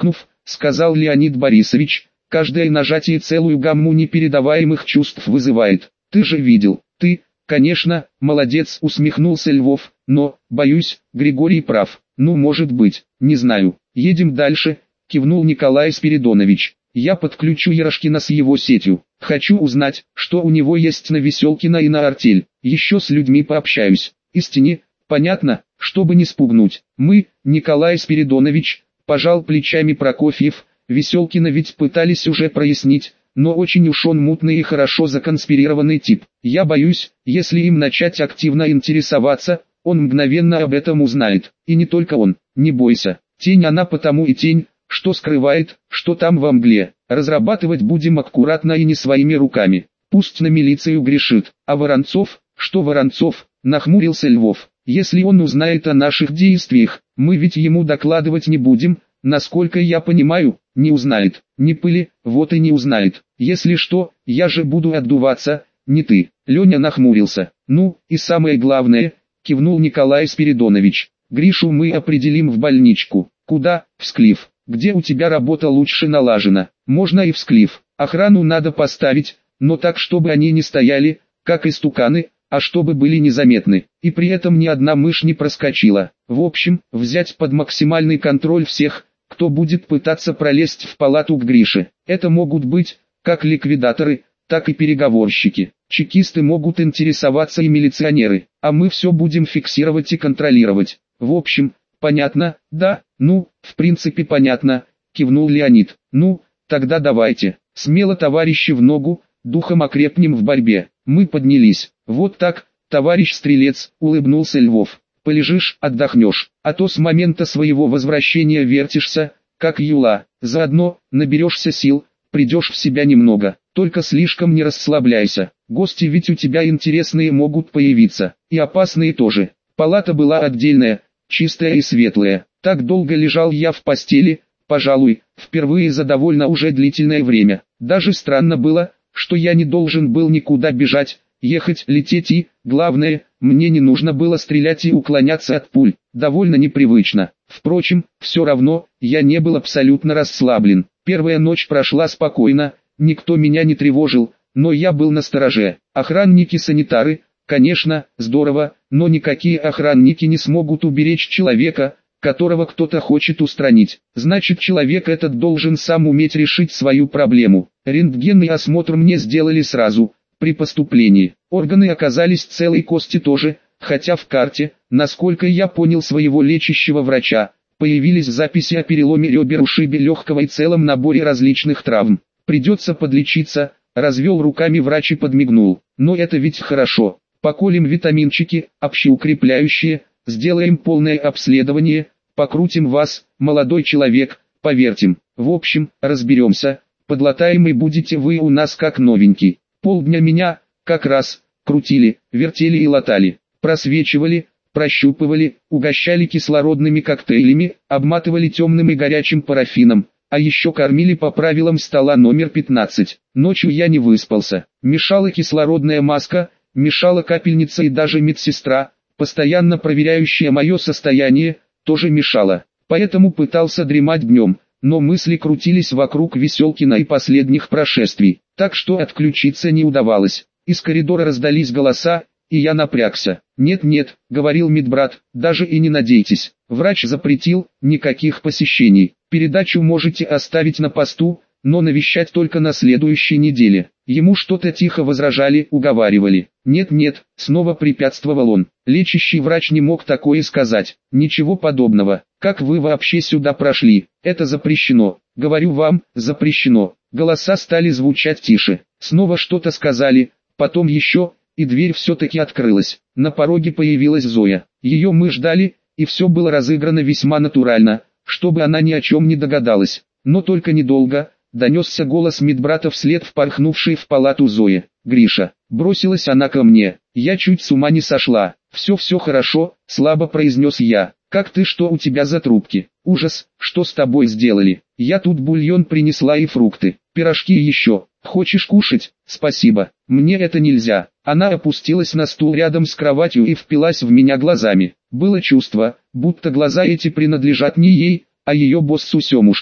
Speaker 1: сказал Леонид Борисович, каждое нажатие целую гамму непередаваемых чувств вызывает. Ты же видел, ты, конечно, молодец, усмехнулся Львов, но, боюсь, Григорий прав. Ну, может быть, не знаю. Едем дальше, кивнул Николай Спиридонович. Я подключу Ярошкина с его сетью. Хочу узнать, что у него есть на Веселкина и на артель. Еще с людьми пообщаюсь. Истине, понятно, чтобы не спугнуть. Мы, Николай Спиридонович, пожал плечами Прокофьев, Веселкина ведь пытались уже прояснить, но очень уж он мутный и хорошо законспирированный тип. Я боюсь, если им начать активно интересоваться, он мгновенно об этом узнает. И не только он, не бойся. Тень она потому и тень, что скрывает, что там во мгле. Разрабатывать будем аккуратно и не своими руками. Пусть на милицию грешит. А Воронцов, что Воронцов, нахмурился Львов. Если он узнает о наших действиях, мы ведь ему докладывать не будем. Насколько я понимаю, не узнает. Не пыли, вот и не узнает. Если что, я же буду отдуваться, не ты. Леня нахмурился. Ну, и самое главное, кивнул Николай Спиридонович. Гришу мы определим в больничку. Куда? В Склиф. Где у тебя работа лучше налажена. Можно и в Склиф. Охрану надо поставить, но так, чтобы они не стояли, как истуканы, а чтобы были незаметны. И при этом ни одна мышь не проскочила. В общем, взять под максимальный контроль всех, кто будет пытаться пролезть в палату к Грише. Это могут быть, как ликвидаторы, так и переговорщики. Чекисты могут интересоваться и милиционеры, а мы все будем фиксировать и контролировать. В общем, понятно, да? Ну, в принципе понятно, кивнул Леонид. Ну, тогда давайте, смело товарищи в ногу, духом окрепнем в борьбе. Мы поднялись. Вот так, товарищ стрелец, улыбнулся Львов. Полежишь, отдохнешь, а то с момента своего возвращения вертишься, как юла. Заодно, наберешься сил, придешь в себя немного. Только слишком не расслабляйся. Гости ведь у тебя интересные могут появиться, и опасные тоже. Палата была отдельная, чистая и светлая. Так долго лежал я в постели, пожалуй, впервые за довольно уже длительное время. Даже странно было, что я не должен был никуда бежать, ехать, лететь и, главное, мне не нужно было стрелять и уклоняться от пуль. Довольно непривычно. Впрочем, все равно, я не был абсолютно расслаблен. Первая ночь прошла спокойно, никто меня не тревожил, но я был настороже. Охранники-санитары, конечно, здорово, но никакие охранники не смогут уберечь человека, которого кто-то хочет устранить. Значит, человек этот должен сам уметь решить свою проблему. Рентгенный осмотр мне сделали сразу, при поступлении. Органы оказались целой, кости тоже, хотя в карте, насколько я понял своего лечащего врача, появились записи о переломе ребер, ушибе легкого и целом наборе различных травм. Придется подлечиться, развел руками врач и подмигнул. Но это ведь хорошо. Поколем витаминчики, общеукрепляющие, сделаем полное обследование, покрутим вас, молодой человек, повертим. В общем, разберемся, подлатаемый будете вы у нас как новенький. Полдня меня, как раз, крутили, вертели и латали, просвечивали, прощупывали, угощали кислородными коктейлями, обматывали темным и горячим парафином, а еще кормили по правилам стола номер пятнадцать. Ночью я не выспался, мешала кислородная маска, мешала капельница и даже медсестра, постоянно проверяющая мое состояние, тоже мешала. Поэтому пытался дремать днем, но мысли крутились вокруг Веселкина и последних прошествий, так что отключиться не удавалось. Из коридора раздались голоса, и я напрягся. «Нет-нет», — говорил медбрат, — «даже и не надейтесь. Врач запретил, никаких посещений. Передачу можете оставить на посту, но навещать только на следующей неделе». Ему что-то тихо возражали, уговаривали. «Нет-нет», — снова препятствовал он. Лечащий врач не мог такое сказать. «Ничего подобного. Как вы вообще сюда прошли? Это запрещено. Говорю вам, запрещено». Голоса стали звучать тише. Снова что-то сказали, потом еще, и дверь все-таки открылась. На пороге появилась Зоя. Ее мы ждали, и все было разыграно весьма натурально, чтобы она ни о чем не догадалась. Но только недолго. Донесся голос медбрата вслед впорхнувшей в палату Зои. «Гриша!» Бросилась она ко мне. Я чуть с ума не сошла. «Все-все хорошо», — слабо произнес я. «Как ты, что у тебя за трубки? Ужас, что с тобой сделали? Я тут бульон принесла и фрукты, пирожки еще. Хочешь кушать? Спасибо. Мне это нельзя». Она опустилась на стул рядом с кроватью и впилась в меня глазами. Было чувство, будто глаза эти принадлежат не ей, а ее боссу Семушкину.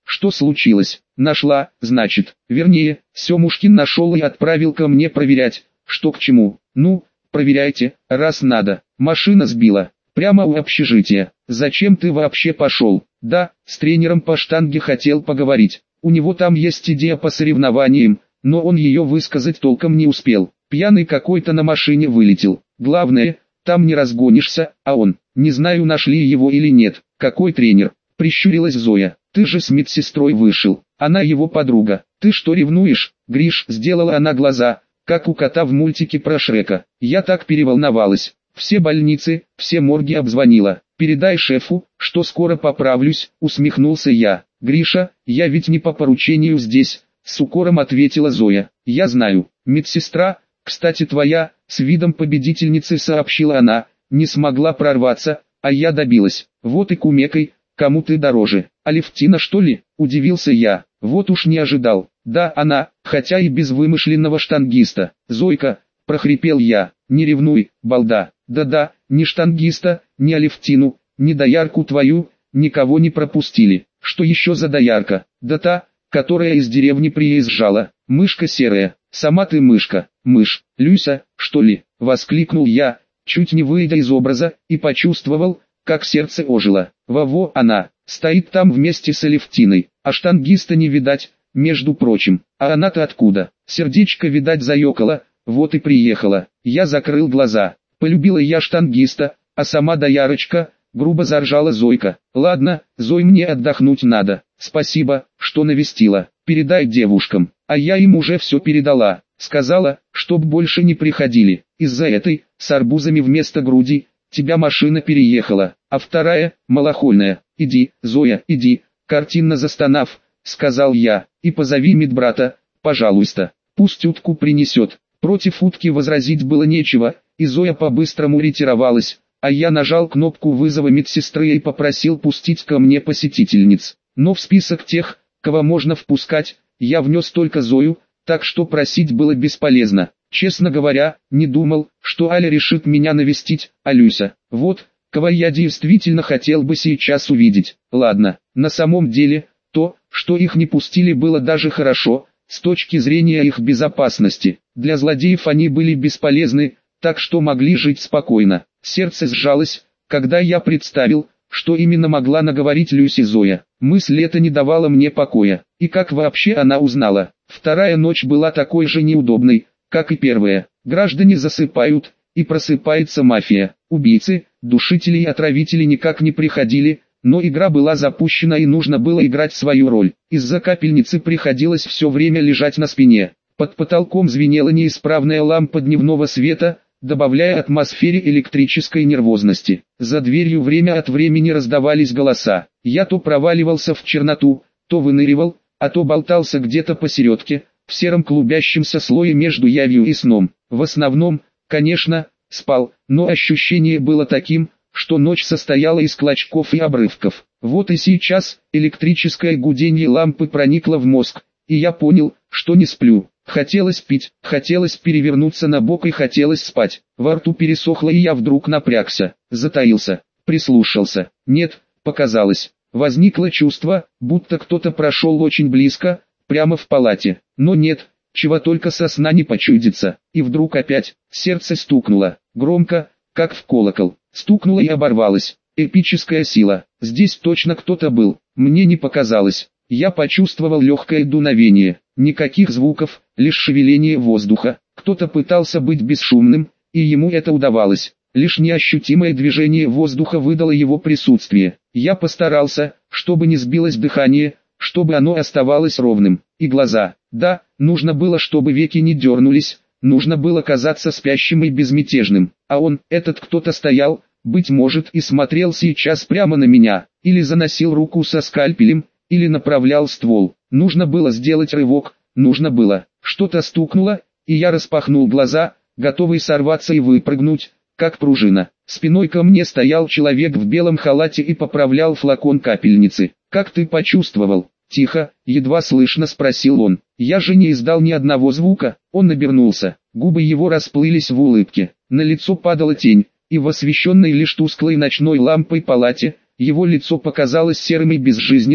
Speaker 1: Что случилось? Нашла, значит. Вернее, Семушкин нашел и отправил ко мне проверять, что к чему. Ну, проверяйте, раз надо. Машина сбила. Прямо у общежития. Зачем ты вообще пошел? Да, с тренером по штанге хотел поговорить. У него там есть идея по соревнованиям, но он ее высказать толком не успел. Пьяный какой-то на машине вылетел. Главное, там не разгонишься, а он. Не знаю, нашли его или нет. Какой тренер? Прищурилась Зоя. Ты же с медсестрой вышел. Она его подруга. Ты что ревнуешь? Гриш, сделала она глаза, как у кота в мультике про Шрека. Я так переволновалась. Все больницы, все морги обзвонила. Передай шефу, что скоро поправлюсь, усмехнулся я. Гриша, я ведь не по поручению здесь, с укором ответила Зоя. Я знаю, медсестра, кстати твоя, с видом победительницы сообщила она, не смогла прорваться, а я добилась. Вот и кумекай, кому ты дороже. Алевтина что ли? Удивился я. Вот уж не ожидал. Да, она, хотя и без вымышленного штангиста. Зойка, прохрипел я, не ревнуй, балда. Да-да, ни штангиста, ни Алевтину, ни доярку твою, никого не пропустили. Что еще за доярка? Да та, которая из деревни приезжала. Мышка серая. Сама ты мышка. Мышь. Люся, что ли? Воскликнул я, чуть не выйдя из образа, и почувствовал, как сердце ожило. Во-во, она стоит там вместе с Алевтиной, а штангиста не видать, между прочим. А она-то откуда? Сердечко, видать, заёкало, вот и приехала. Я закрыл глаза. Полюбила я штангиста, а сама доярочка, грубо заржала Зойка. Ладно, Зой, мне отдохнуть надо. Спасибо, что навестила. Передай девушкам. А я им уже все передала. Сказала, чтоб больше не приходили. Из-за этой, с арбузами вместо груди, тебя машина переехала. А вторая, малохольная. Иди, Зоя, иди, картинно застонав, сказал я. И позови медбрата, пожалуйста. Пусть утку принесет. Против утки возразить было нечего, и Зоя по-быстрому ретировалась, а я нажал кнопку вызова медсестры и попросил пустить ко мне посетительниц. Но в список тех, кого можно впускать, я внес только Зою, так что просить было бесполезно. Честно говоря, не думал, что Аля решит меня навестить, а Люся, вот, кого я действительно хотел бы сейчас увидеть. Ладно, на самом деле, то, что их не пустили, было даже хорошо, с точки зрения их безопасности. Для злодеев они были бесполезны, так что могли жить спокойно. Сердце сжалось, когда я представил, что именно могла наговорить Люси Зоя. Мысль эта не давала мне покоя. И как вообще она узнала? Вторая ночь была такой же неудобной, как и первая. Граждане засыпают, и просыпается мафия. Убийцы, душители и отравители никак не приходили, но игра была запущена и нужно было играть свою роль. Из-за капельницы приходилось все время лежать на спине. Под потолком звенела неисправная лампа дневного света, добавляя атмосфере электрической нервозности. За дверью время от времени раздавались голоса. Я то проваливался в черноту, то выныривал, а то болтался где-то посередке, в сером клубящемся слое между явью и сном. В основном, конечно, спал, но ощущение было таким, что ночь состояла из клочков и обрывков. Вот и сейчас электрическое гуденье лампы проникло в мозг, и я понял, что не сплю. Хотелось пить, хотелось перевернуться на бок и хотелось спать. Во рту пересохло, и я вдруг напрягся, затаился, прислушался. Нет, показалось. Возникло чувство, будто кто-то прошел очень близко, прямо в палате. Но нет, чего только со сна не почудится. И вдруг опять сердце стукнуло, громко, как в колокол. Стукнуло и оборвалось. Эпическая сила. Здесь точно кто-то был. Мне не показалось. Я почувствовал легкое дуновение. Никаких звуков, лишь шевеление воздуха. Кто-то пытался быть бесшумным, и ему это удавалось. Лишь неощутимое движение воздуха выдало его присутствие. Я постарался, чтобы не сбилось дыхание, чтобы оно оставалось ровным. И глаза. Да, нужно было, чтобы веки не дернулись, нужно было казаться спящим и безмятежным. А он, этот кто-то стоял, быть может, и смотрел сейчас прямо на меня, или заносил руку со скальпелем, или направлял ствол. Нужно было сделать рывок, нужно было. Что-то стукнуло, и я распахнул глаза, готовый сорваться и выпрыгнуть, как пружина. Спиной ко мне стоял человек в белом халате и поправлял флакон капельницы. «Как ты почувствовал?» Тихо, едва слышно спросил он. Я же не издал ни одного звука. Он обернулся. Губы его расплылись в улыбке. На лицо падала тень, и в освещенной лишь тусклой ночной лампой палате, его лицо показалось серым и безжизненным,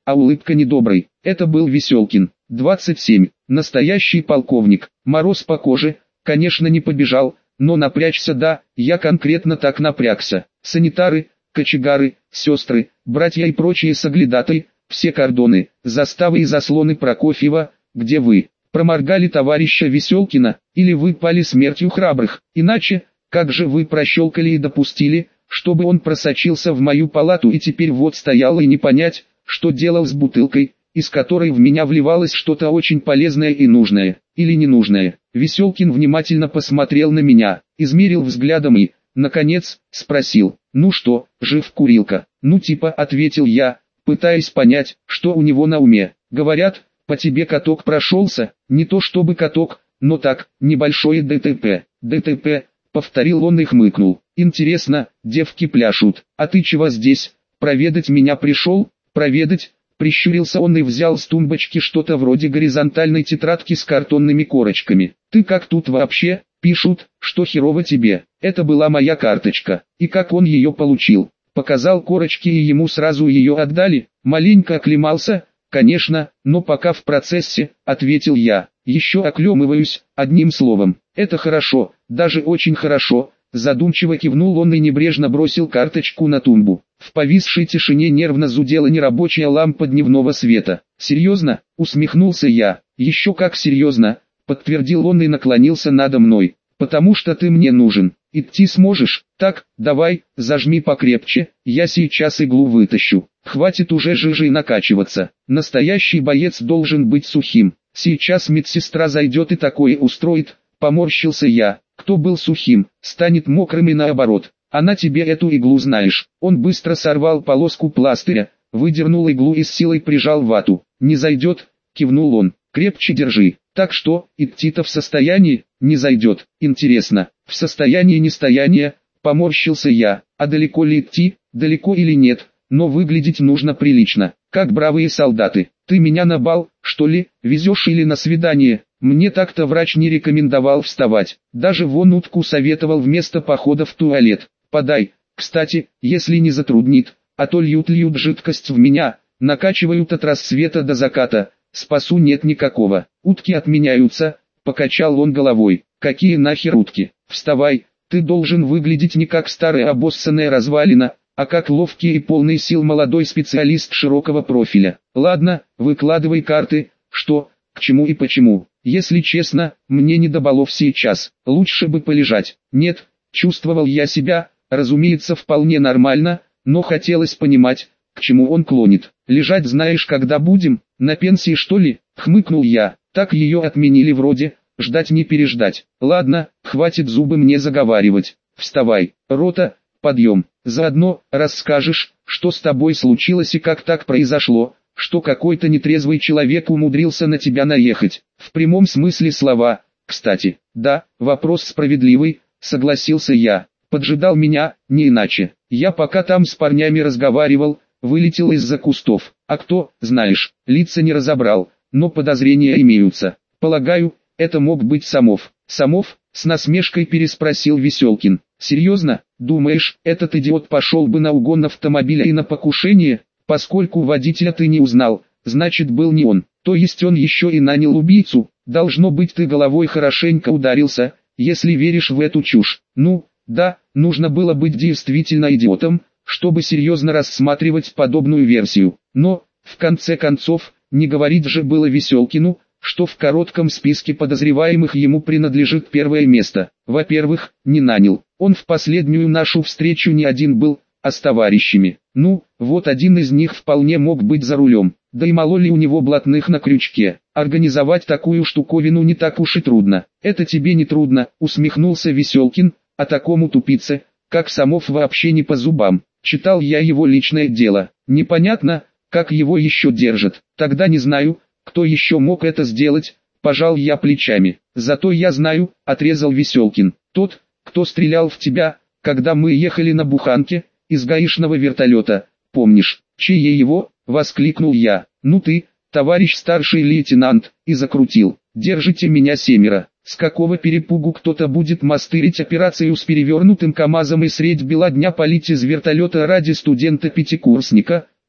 Speaker 1: а улыбка недоброй. Это был Веселкин, двадцать семь, настоящий полковник. Мороз по коже, конечно, не побежал, но напрячься, да, я конкретно так напрягся. Санитары, кочегары, сестры, братья и прочие соглядатые, все кордоны, заставы и заслоны Прокофьева, где вы? Проморгали товарища Веселкина, или вы пали смертью храбрых? Иначе, как же вы прощелкали и допустили, чтобы он просочился в мою палату и теперь вот стоял и не понять, что делал с бутылкой, из которой в меня вливалось что-то очень полезное и нужное, или ненужное. Веселкин внимательно посмотрел на меня, измерил взглядом и, наконец, спросил: «Ну что, жив, курилка?» «Ну типа», — ответил я, пытаясь понять, что у него на уме. «Говорят, по тебе каток прошелся, не то чтобы каток, но так, небольшое ДТП». «ДТП», — повторил он и хмыкнул. «Интересно, девки пляшут, а ты чего здесь, проведать меня пришел?» «Проведать?» — прищурился он и взял с тумбочки что-то вроде горизонтальной тетрадки с картонными корочками. «Ты как тут вообще?» «Пишут, что херово тебе». Это была моя карточка. И как он ее получил? Показал корочки и ему сразу ее отдали? Маленько оклемался? Конечно, но пока в процессе, ответил я. Еще оклемываюсь, одним словом. Это хорошо, даже очень хорошо. Задумчиво кивнул он и небрежно бросил карточку на тумбу. В повисшей тишине нервно зудела нерабочая лампа дневного света. «Серьезно?» — усмехнулся я. «Еще как серьезно», — подтвердил он и наклонился надо мной. «Потому что ты мне нужен. Идти сможешь? Так, давай, зажми покрепче, я сейчас иглу вытащу. Хватит уже жижей накачиваться. Настоящий боец должен быть сухим. Сейчас медсестра зайдет и такое устроит». Поморщился я. «Кто был сухим, станет мокрым и наоборот. Она тебе эту иглу знаешь». Он быстро сорвал полоску пластыря, выдернул иглу и с силой прижал вату. «Не зайдет», — кивнул он. «Крепче держи». «Так что, идти-то в состоянии?» «Не зайдет». «Интересно, в состоянии нестояния?» Поморщился я. «А далеко ли идти?» «Далеко или нет, но выглядеть нужно прилично, как бравые солдаты». «Ты меня на бал, что ли, везешь или на свидание?» Мне так-то врач не рекомендовал вставать, даже вон утку советовал вместо похода в туалет. «Подай, кстати, если не затруднит, а то льют-льют жидкость в меня, накачивают от рассвета до заката, спасу нет никакого». «Утки отменяются», — покачал он головой. «Какие нахер утки? Вставай, ты должен выглядеть не как старая обоссанная развалина, а как ловкий и полный сил молодой специалист широкого профиля. Ладно, выкладывай карты, что, к чему и почему». Если честно, мне не до балов сейчас, лучше бы полежать. Нет, чувствовал я себя, разумеется, вполне нормально, но хотелось понимать, к чему он клонит. «Лежать знаешь когда будем, на пенсии что ли?» — хмыкнул я. «Так ее отменили вроде, ждать не переждать». «Ладно, хватит зубы мне заговаривать. Вставай, рота, подъем. Заодно расскажешь, что с тобой случилось и как так произошло, что какой-то нетрезвый человек умудрился на тебя наехать». В прямом смысле слова, кстати. «Да, вопрос справедливый», — согласился я. «Поджидал меня, не иначе. Я пока там с парнями разговаривал, вылетел из-за кустов. А кто, знаешь, лица не разобрал, но подозрения имеются. Полагаю, это мог быть Сомов». «Сомов?» — с насмешкой переспросил Веселкин. «Серьезно, думаешь, этот идиот пошел бы на угон автомобиля и на покушение? Поскольку водителя ты не узнал, значит был не он. То есть он еще и нанял убийцу. Должно быть, ты головой хорошенько ударился, если веришь в эту чушь». «Ну, да, нужно было быть действительно идиотом, чтобы серьезно рассматривать подобную версию. Но, в конце концов, не говорить же было Веселкину, что в коротком списке подозреваемых ему принадлежит первое место. Во-первых, не нанял. Он в последнюю нашу встречу не один был, а с товарищами. Ну, вот один из них вполне мог быть за рулем. Да и мало ли у него блатных на крючке. Организовать такую штуковину не так уж и трудно». «Это тебе не трудно», — усмехнулся Веселкин, «а такому тупице, как Сомов, вообще не по зубам. Читал я его личное дело. Непонятно, как его еще держат. Тогда не знаю, кто еще мог это сделать», — пожал я плечами. «Зато я знаю», — отрезал Веселкин. «Тот, кто стрелял в тебя, когда мы ехали на буханке, из гаишного вертолета, помнишь?» «Чье его?» — воскликнул я. «Ну ты, товарищ старший лейтенант», — и закрутил. «Держите меня семеро. С какого перепугу кто-то будет мастырить операцию с перевернутым КамАЗом и средь бела дня палить из вертолета ради студента-пятикурсника,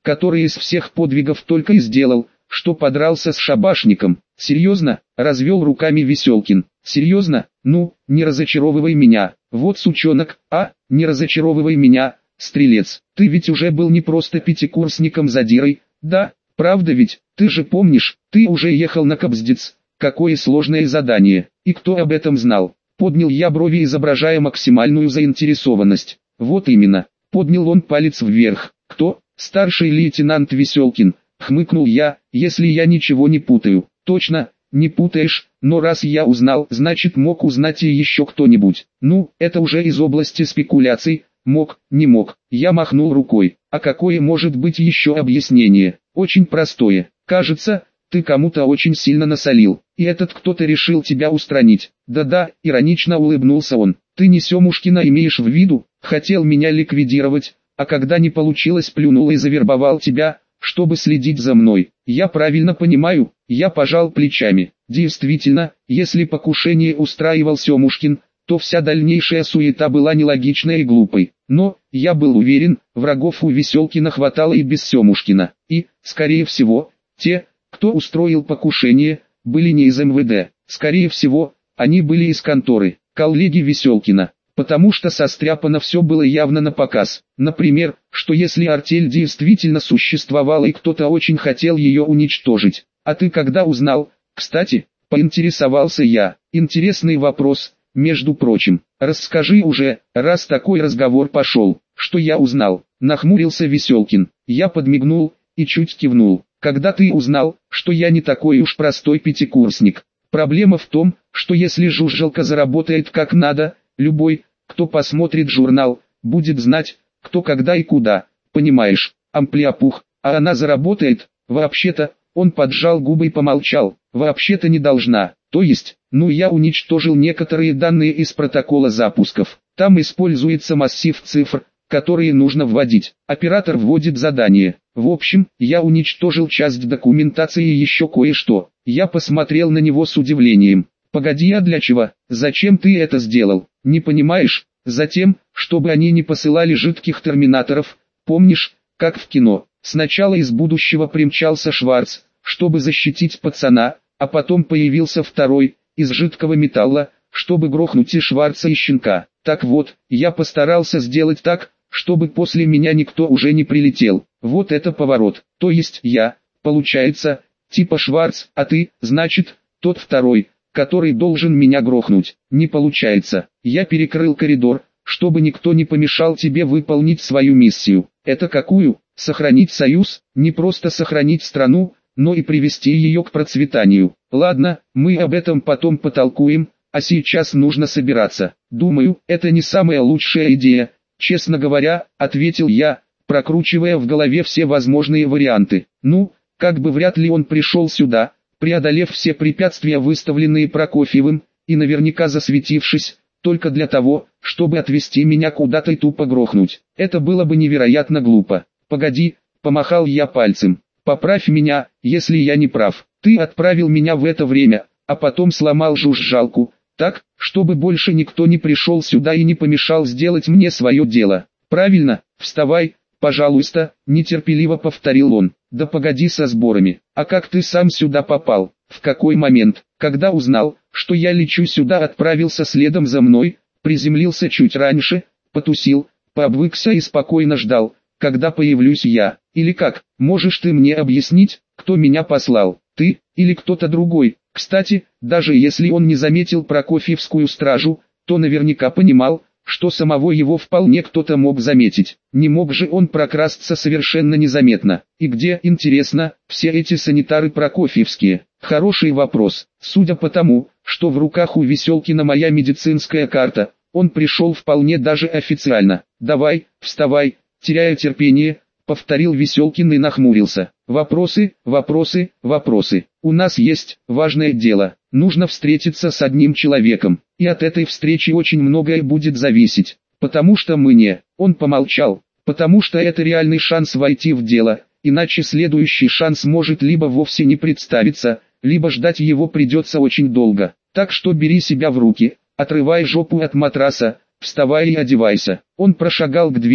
Speaker 1: который из всех подвигов только и сделал, что подрался с шабашником. Серьезно? Развел руками Веселкин. Серьезно? Ну, не разочаровывай меня. Вот сучонок, а, не разочаровывай меня, стрелец. Ты ведь уже был не просто пятикурсником-задирой, да? Правда ведь? Ты же помнишь, ты уже ехал на Кобздец. Какое сложное задание. И кто об этом знал? Поднял я брови, изображая максимальную заинтересованность. Вот именно. Поднял он палец вверх. Кто? Старший лейтенант Веселкин. Хмыкнул я, если я ничего не путаю. Точно, не путаешь, но раз я узнал, значит мог узнать и еще кто-нибудь. Ну, это уже из области спекуляций. Мог, не мог. Я махнул рукой. А какое может быть еще объяснение? Очень простое. Кажется, ты кому-то очень сильно насолил, и этот кто-то решил тебя устранить. Да-да, иронично улыбнулся он. Ты не Семушкина имеешь в виду? Хотел меня ликвидировать, а когда не получилось, плюнул и завербовал тебя, чтобы следить за мной. Я правильно понимаю? Я пожал плечами. Действительно, если покушение устраивал Семушкин, то вся дальнейшая суета была нелогичной и глупой. Но, я был уверен, врагов у Веселкина хватало и без Семушкина. И, скорее всего, те, кто устроил покушение, были не из эм вэ дэ. Скорее всего, они были из конторы, коллеги Веселкина. Потому что состряпано все было явно на показ. Например, что если артель действительно существовала и кто-то очень хотел ее уничтожить. А ты когда узнал? Кстати, поинтересовался я. Интересный вопрос, между прочим. Расскажи уже, раз такой разговор пошел, что я узнал. Нахмурился Веселкин. Я подмигнул и чуть кивнул. Когда ты узнал, что я не такой уж простой пятикурсник? Проблема в том, что если жужжалка заработает как надо, любой, кто посмотрит журнал, будет знать, кто когда и куда, понимаешь, амплиопух, а она заработает, вообще-то, он поджал губы и помолчал, вообще-то не должна, то есть, ну я уничтожил некоторые данные из протокола запусков, там используется массив цифр, которые нужно вводить, оператор вводит задание, в общем, я уничтожил часть документации и еще кое-что, я посмотрел на него с удивлением. Погоди, а для чего? Зачем ты это сделал? Не понимаешь? Затем, чтобы они не посылали жидких терминаторов. Помнишь, как в кино? Сначала из будущего примчался Шварц, чтобы защитить пацана, а потом появился второй, из жидкого металла, чтобы грохнуть и Шварца, и щенка. Так вот, я постарался сделать так, чтобы после меня никто уже не прилетел. Вот это поворот. То есть я, получается, типа Шварц, а ты, значит, тот второй, который должен меня грохнуть. Не получается. Я перекрыл коридор, чтобы никто не помешал тебе выполнить свою миссию. Это какую? Сохранить союз, не просто сохранить страну, но и привести ее к процветанию. Ладно, мы об этом потом потолкуем, а сейчас нужно собираться. Думаю, это не самая лучшая идея, честно говоря, ответил я, прокручивая в голове все возможные варианты. Ну, как бы вряд ли он пришел сюда, преодолев все препятствия, выставленные Прокофьевым, и наверняка засветившись, только для того, чтобы отвезти меня куда-то и тупо грохнуть. Это было бы невероятно глупо. Погоди, помахал я пальцем. Поправь меня, если я не прав. Ты отправил меня в это время, а потом сломал жужжалку, так, чтобы больше никто не пришел сюда и не помешал сделать мне свое дело. Правильно, вставай, пожалуйста, нетерпеливо повторил он. Да погоди со сборами, а как ты сам сюда попал? В какой момент? Когда узнал, что я лечу сюда, отправился следом за мной, приземлился чуть раньше, потусил, пообвыкся и спокойно ждал, когда появлюсь я. Или как, можешь ты мне объяснить, кто меня послал, ты или кто-то другой? Кстати, даже если он не заметил Прокофьевскую стражу, то наверняка понимал, что самого его вполне кто-то мог заметить. Не мог же он прокрасться совершенно незаметно. И где, интересно, все эти санитары прокофьевские? Хороший вопрос. Судя по тому, что в руках у Веселкина моя медицинская карта, он пришел вполне даже официально. Давай, вставай, теряя терпение, повторил Веселкин и нахмурился. Вопросы, вопросы, вопросы. У нас есть важное дело. Нужно встретиться с одним человеком, и от этой встречи очень многое будет зависеть, потому что мы не, он помолчал, потому что это реальный шанс войти в дело, иначе следующий шанс может либо вовсе не представиться, либо ждать его придется очень долго. Так что бери себя в руки, отрывай жопу от матраса, вставай и одевайся. Он прошагал к двери,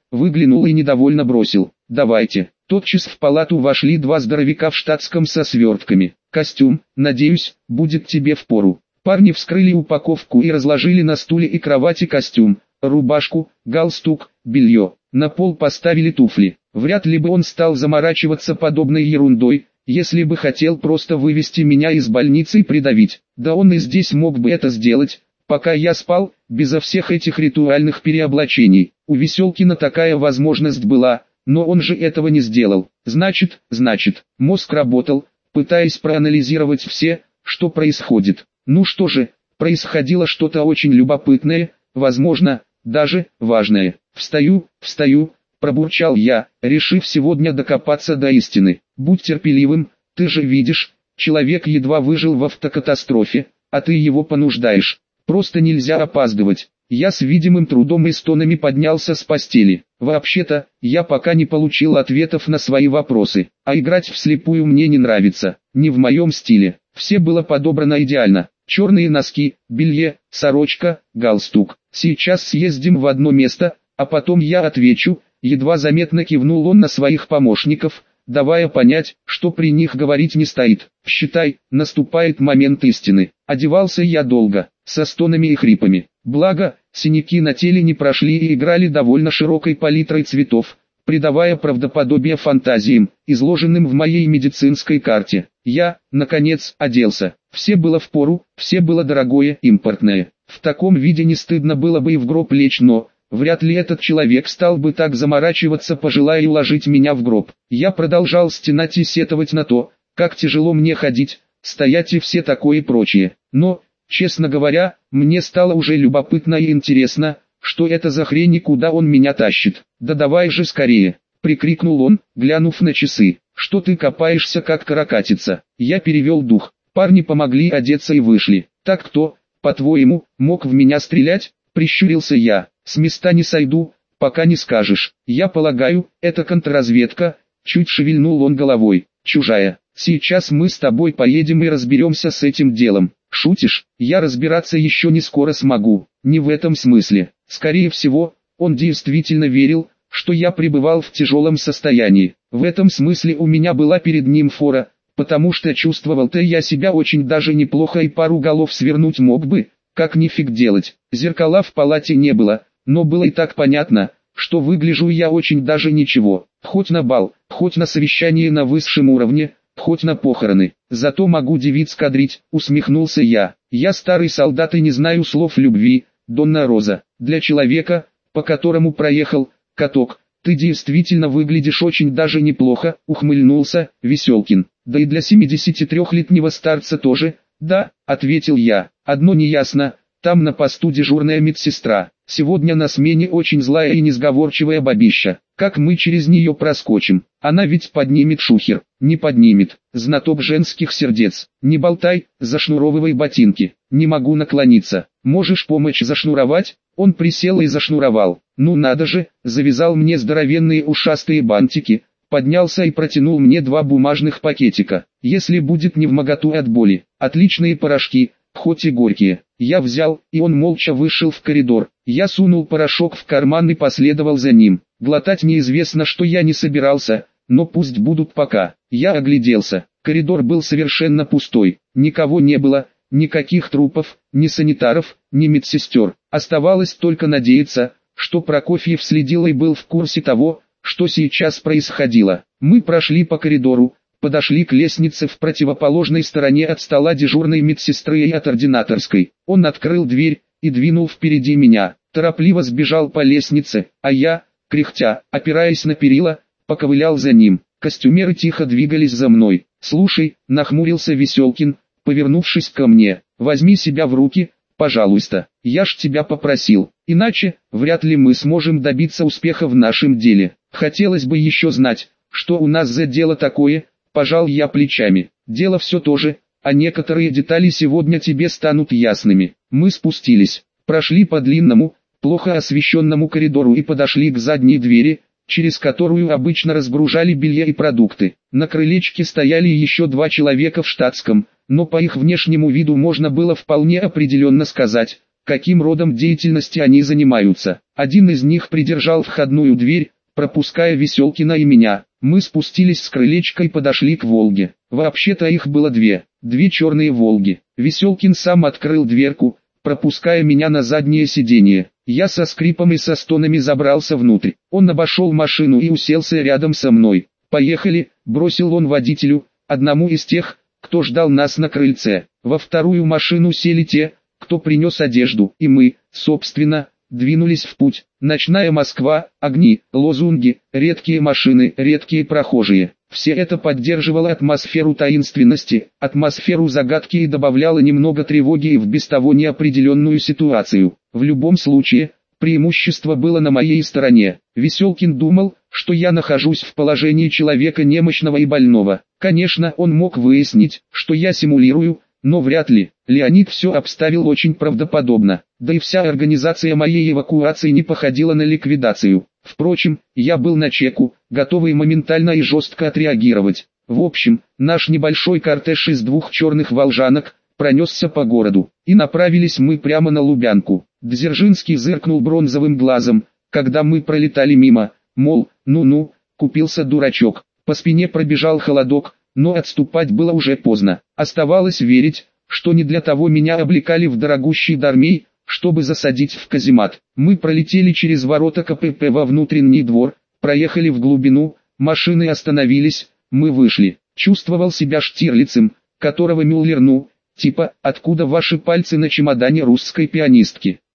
Speaker 1: выглянул и недовольно бросил: «Давайте». Тотчас в палату вошли два здоровяка в штатском со свертками. «Костюм, надеюсь, будет тебе впору». Парни вскрыли упаковку и разложили на стуле и кровати костюм, рубашку, галстук, белье. На пол поставили туфли. Вряд ли бы он стал заморачиваться подобной ерундой, если бы хотел просто вывести меня из больницы и придавить. Да он и здесь мог бы это сделать, пока я спал, безо всех этих ритуальных переоблачений. У Веселкина такая возможность была, но он же этого не сделал. Значит, значит, мозг работал, пытаясь проанализировать все, что происходит. Ну что же, происходило что-то очень любопытное, возможно, даже важное. «Встаю, встаю», — пробурчал я, решив сегодня докопаться до истины. «Будь терпеливым, ты же видишь, человек едва выжил в автокатастрофе, а ты его понуждаешь. Просто нельзя опаздывать». Я с видимым трудом и стонами поднялся с постели. Вообще-то, я пока не получил ответов на свои вопросы, а играть вслепую мне не нравится, не в моем стиле. Все было подобрано идеально. Черные носки, белье, сорочка, галстук. Сейчас съездим в одно место, а потом я отвечу. Едва заметно кивнул он на своих помощников, давая понять, что при них говорить не стоит. Считай, наступает момент истины. Одевался я долго, со стонами и хрипами. Благо, синяки на теле не прошли и играли довольно широкой палитрой цветов, придавая правдоподобие фантазиям, изложенным в моей медицинской карте. Я, наконец, оделся. Все было впору, все было дорогое, импортное. В таком виде не стыдно было бы и в гроб лечь, но вряд ли этот человек стал бы так заморачиваться, пожелая уложить меня в гроб. Я продолжал стенать и сетовать на то, как тяжело мне ходить, стоять и все такое прочее. Но, честно говоря, мне стало уже любопытно и интересно, что это за хрень и куда он меня тащит. «Да давай же скорее!» — прикрикнул он, глянув на часы. «Что ты копаешься как каракатица?» Я перевел дух. Парни помогли одеться и вышли. «Так кто, по-твоему, мог в меня стрелять?» — прищурился я. «С места не сойду, пока не скажешь. Я полагаю, это контрразведка», — чуть шевельнул он головой. «Чужая. Сейчас мы с тобой поедем и разберемся с этим делом». «Шутишь? Я разбираться еще не скоро смогу». «Не в этом смысле. Скорее всего, он действительно верил, что я пребывал в тяжелом состоянии. В этом смысле у меня была перед ним фора, потому что чувствовал-то я себя очень даже неплохо и пару голов свернуть мог бы, как нифиг делать. Зеркала в палате не было, но было и так понятно, что выгляжу я очень даже ничего. Хоть на бал, хоть на совещание на высшем уровне, хоть на похороны. Зато могу девиц кадрить, усмехнулся я. Я старый солдат и не знаю слов любви, Донна Роза. Для человека, по которому проехал каток, ты действительно выглядишь очень даже неплохо, ухмыльнулся Веселкин. Да и для семидесятитрёхлетнего старца тоже, да, ответил я. Одно неясно, там на посту дежурная медсестра. Сегодня на смене очень злая и несговорчивая бабища. Как мы через нее проскочим? Она ведь поднимет шухер. Не поднимет. Знаток женских сердец. Не болтай, зашнуровывай ботинки. Не могу наклониться. Можешь помочь зашнуровать? Он присел и зашнуровал. Ну надо же, завязал мне здоровенные ушастые бантики, поднялся и протянул мне два бумажных пакетика. Если будет невмоготу от боли. Отличные порошки, хоть и горькие. Я взял, и он молча вышел в коридор. Я сунул порошок в карман и последовал за ним. Глотать неизвестно, что я не собирался, но пусть будут пока. Я огляделся. Коридор был совершенно пустой. Никого не было, никаких трупов, ни санитаров, ни медсестер. Оставалось только надеяться, что Прокофьев следил и был в курсе того, что сейчас происходило. Мы прошли по коридору, подошли к лестнице в противоположной стороне от стола дежурной медсестры и от ординаторской. Он открыл дверь и двинул впереди меня. Торопливо сбежал по лестнице, а я, кряхтя, опираясь на перила, поковылял за ним. Костюмеры тихо двигались за мной. «Слушай», — нахмурился Веселкин, повернувшись ко мне, — «возьми себя в руки, пожалуйста, я ж тебя попросил, иначе, вряд ли мы сможем добиться успеха в нашем деле. Хотелось бы еще знать, что у нас за дело такое». Пожал я плечами. «Дело все то же, а некоторые детали сегодня тебе станут ясными». Мы спустились, прошли по длинному, плохо освещенному коридору и подошли к задней двери, через которую обычно разгружали белье и продукты. На крылечке стояли еще два человека в штатском, но по их внешнему виду можно было вполне определенно сказать, каким родом деятельности они занимаются. Один из них придержал входную дверь, пропуская Веселкина и меня. Мы спустились с крылечка и подошли к «Волге». Вообще-то их было две, две черные «Волги». Веселкин сам открыл дверку, пропуская меня на заднее сиденье. Я со скрипом и со стонами забрался внутрь. Он обошел машину и уселся рядом со мной. «Поехали», — бросил он водителю, одному из тех, кто ждал нас на крыльце. Во вторую машину сели те, кто принес одежду, и мы, собственно, двинулись в путь. Ночная Москва, огни, лозунги, редкие машины, редкие прохожие. Все это поддерживало атмосферу таинственности, атмосферу загадки и добавляло немного тревоги и в без того неопределенную ситуацию. В любом случае, преимущество было на моей стороне. Веселкин думал, что я нахожусь в положении человека немощного и больного. Конечно, он мог выяснить, что я симулирую, но вряд ли. Леонид все обставил очень правдоподобно, да и вся организация моей эвакуации не походила на ликвидацию. Впрочем, я был начеку, готовый моментально и жестко отреагировать. В общем, наш небольшой кортеж из двух черных волжанок пронесся по городу, и направились мы прямо на Лубянку. Дзержинский зыркнул бронзовым глазом, когда мы пролетали мимо, мол, ну-ну, купился дурачок. По спине пробежал холодок, но отступать было уже поздно. Оставалось верить, что не для того меня облекали в дорогущий дармей, чтобы засадить в каземат. Мы пролетели через ворота КПП во внутренний двор, проехали в глубину, машины остановились, мы вышли. Чувствовал себя Штирлицем, которого Мюллер ну, типа, откуда ваши пальцы на чемодане русской пианистки.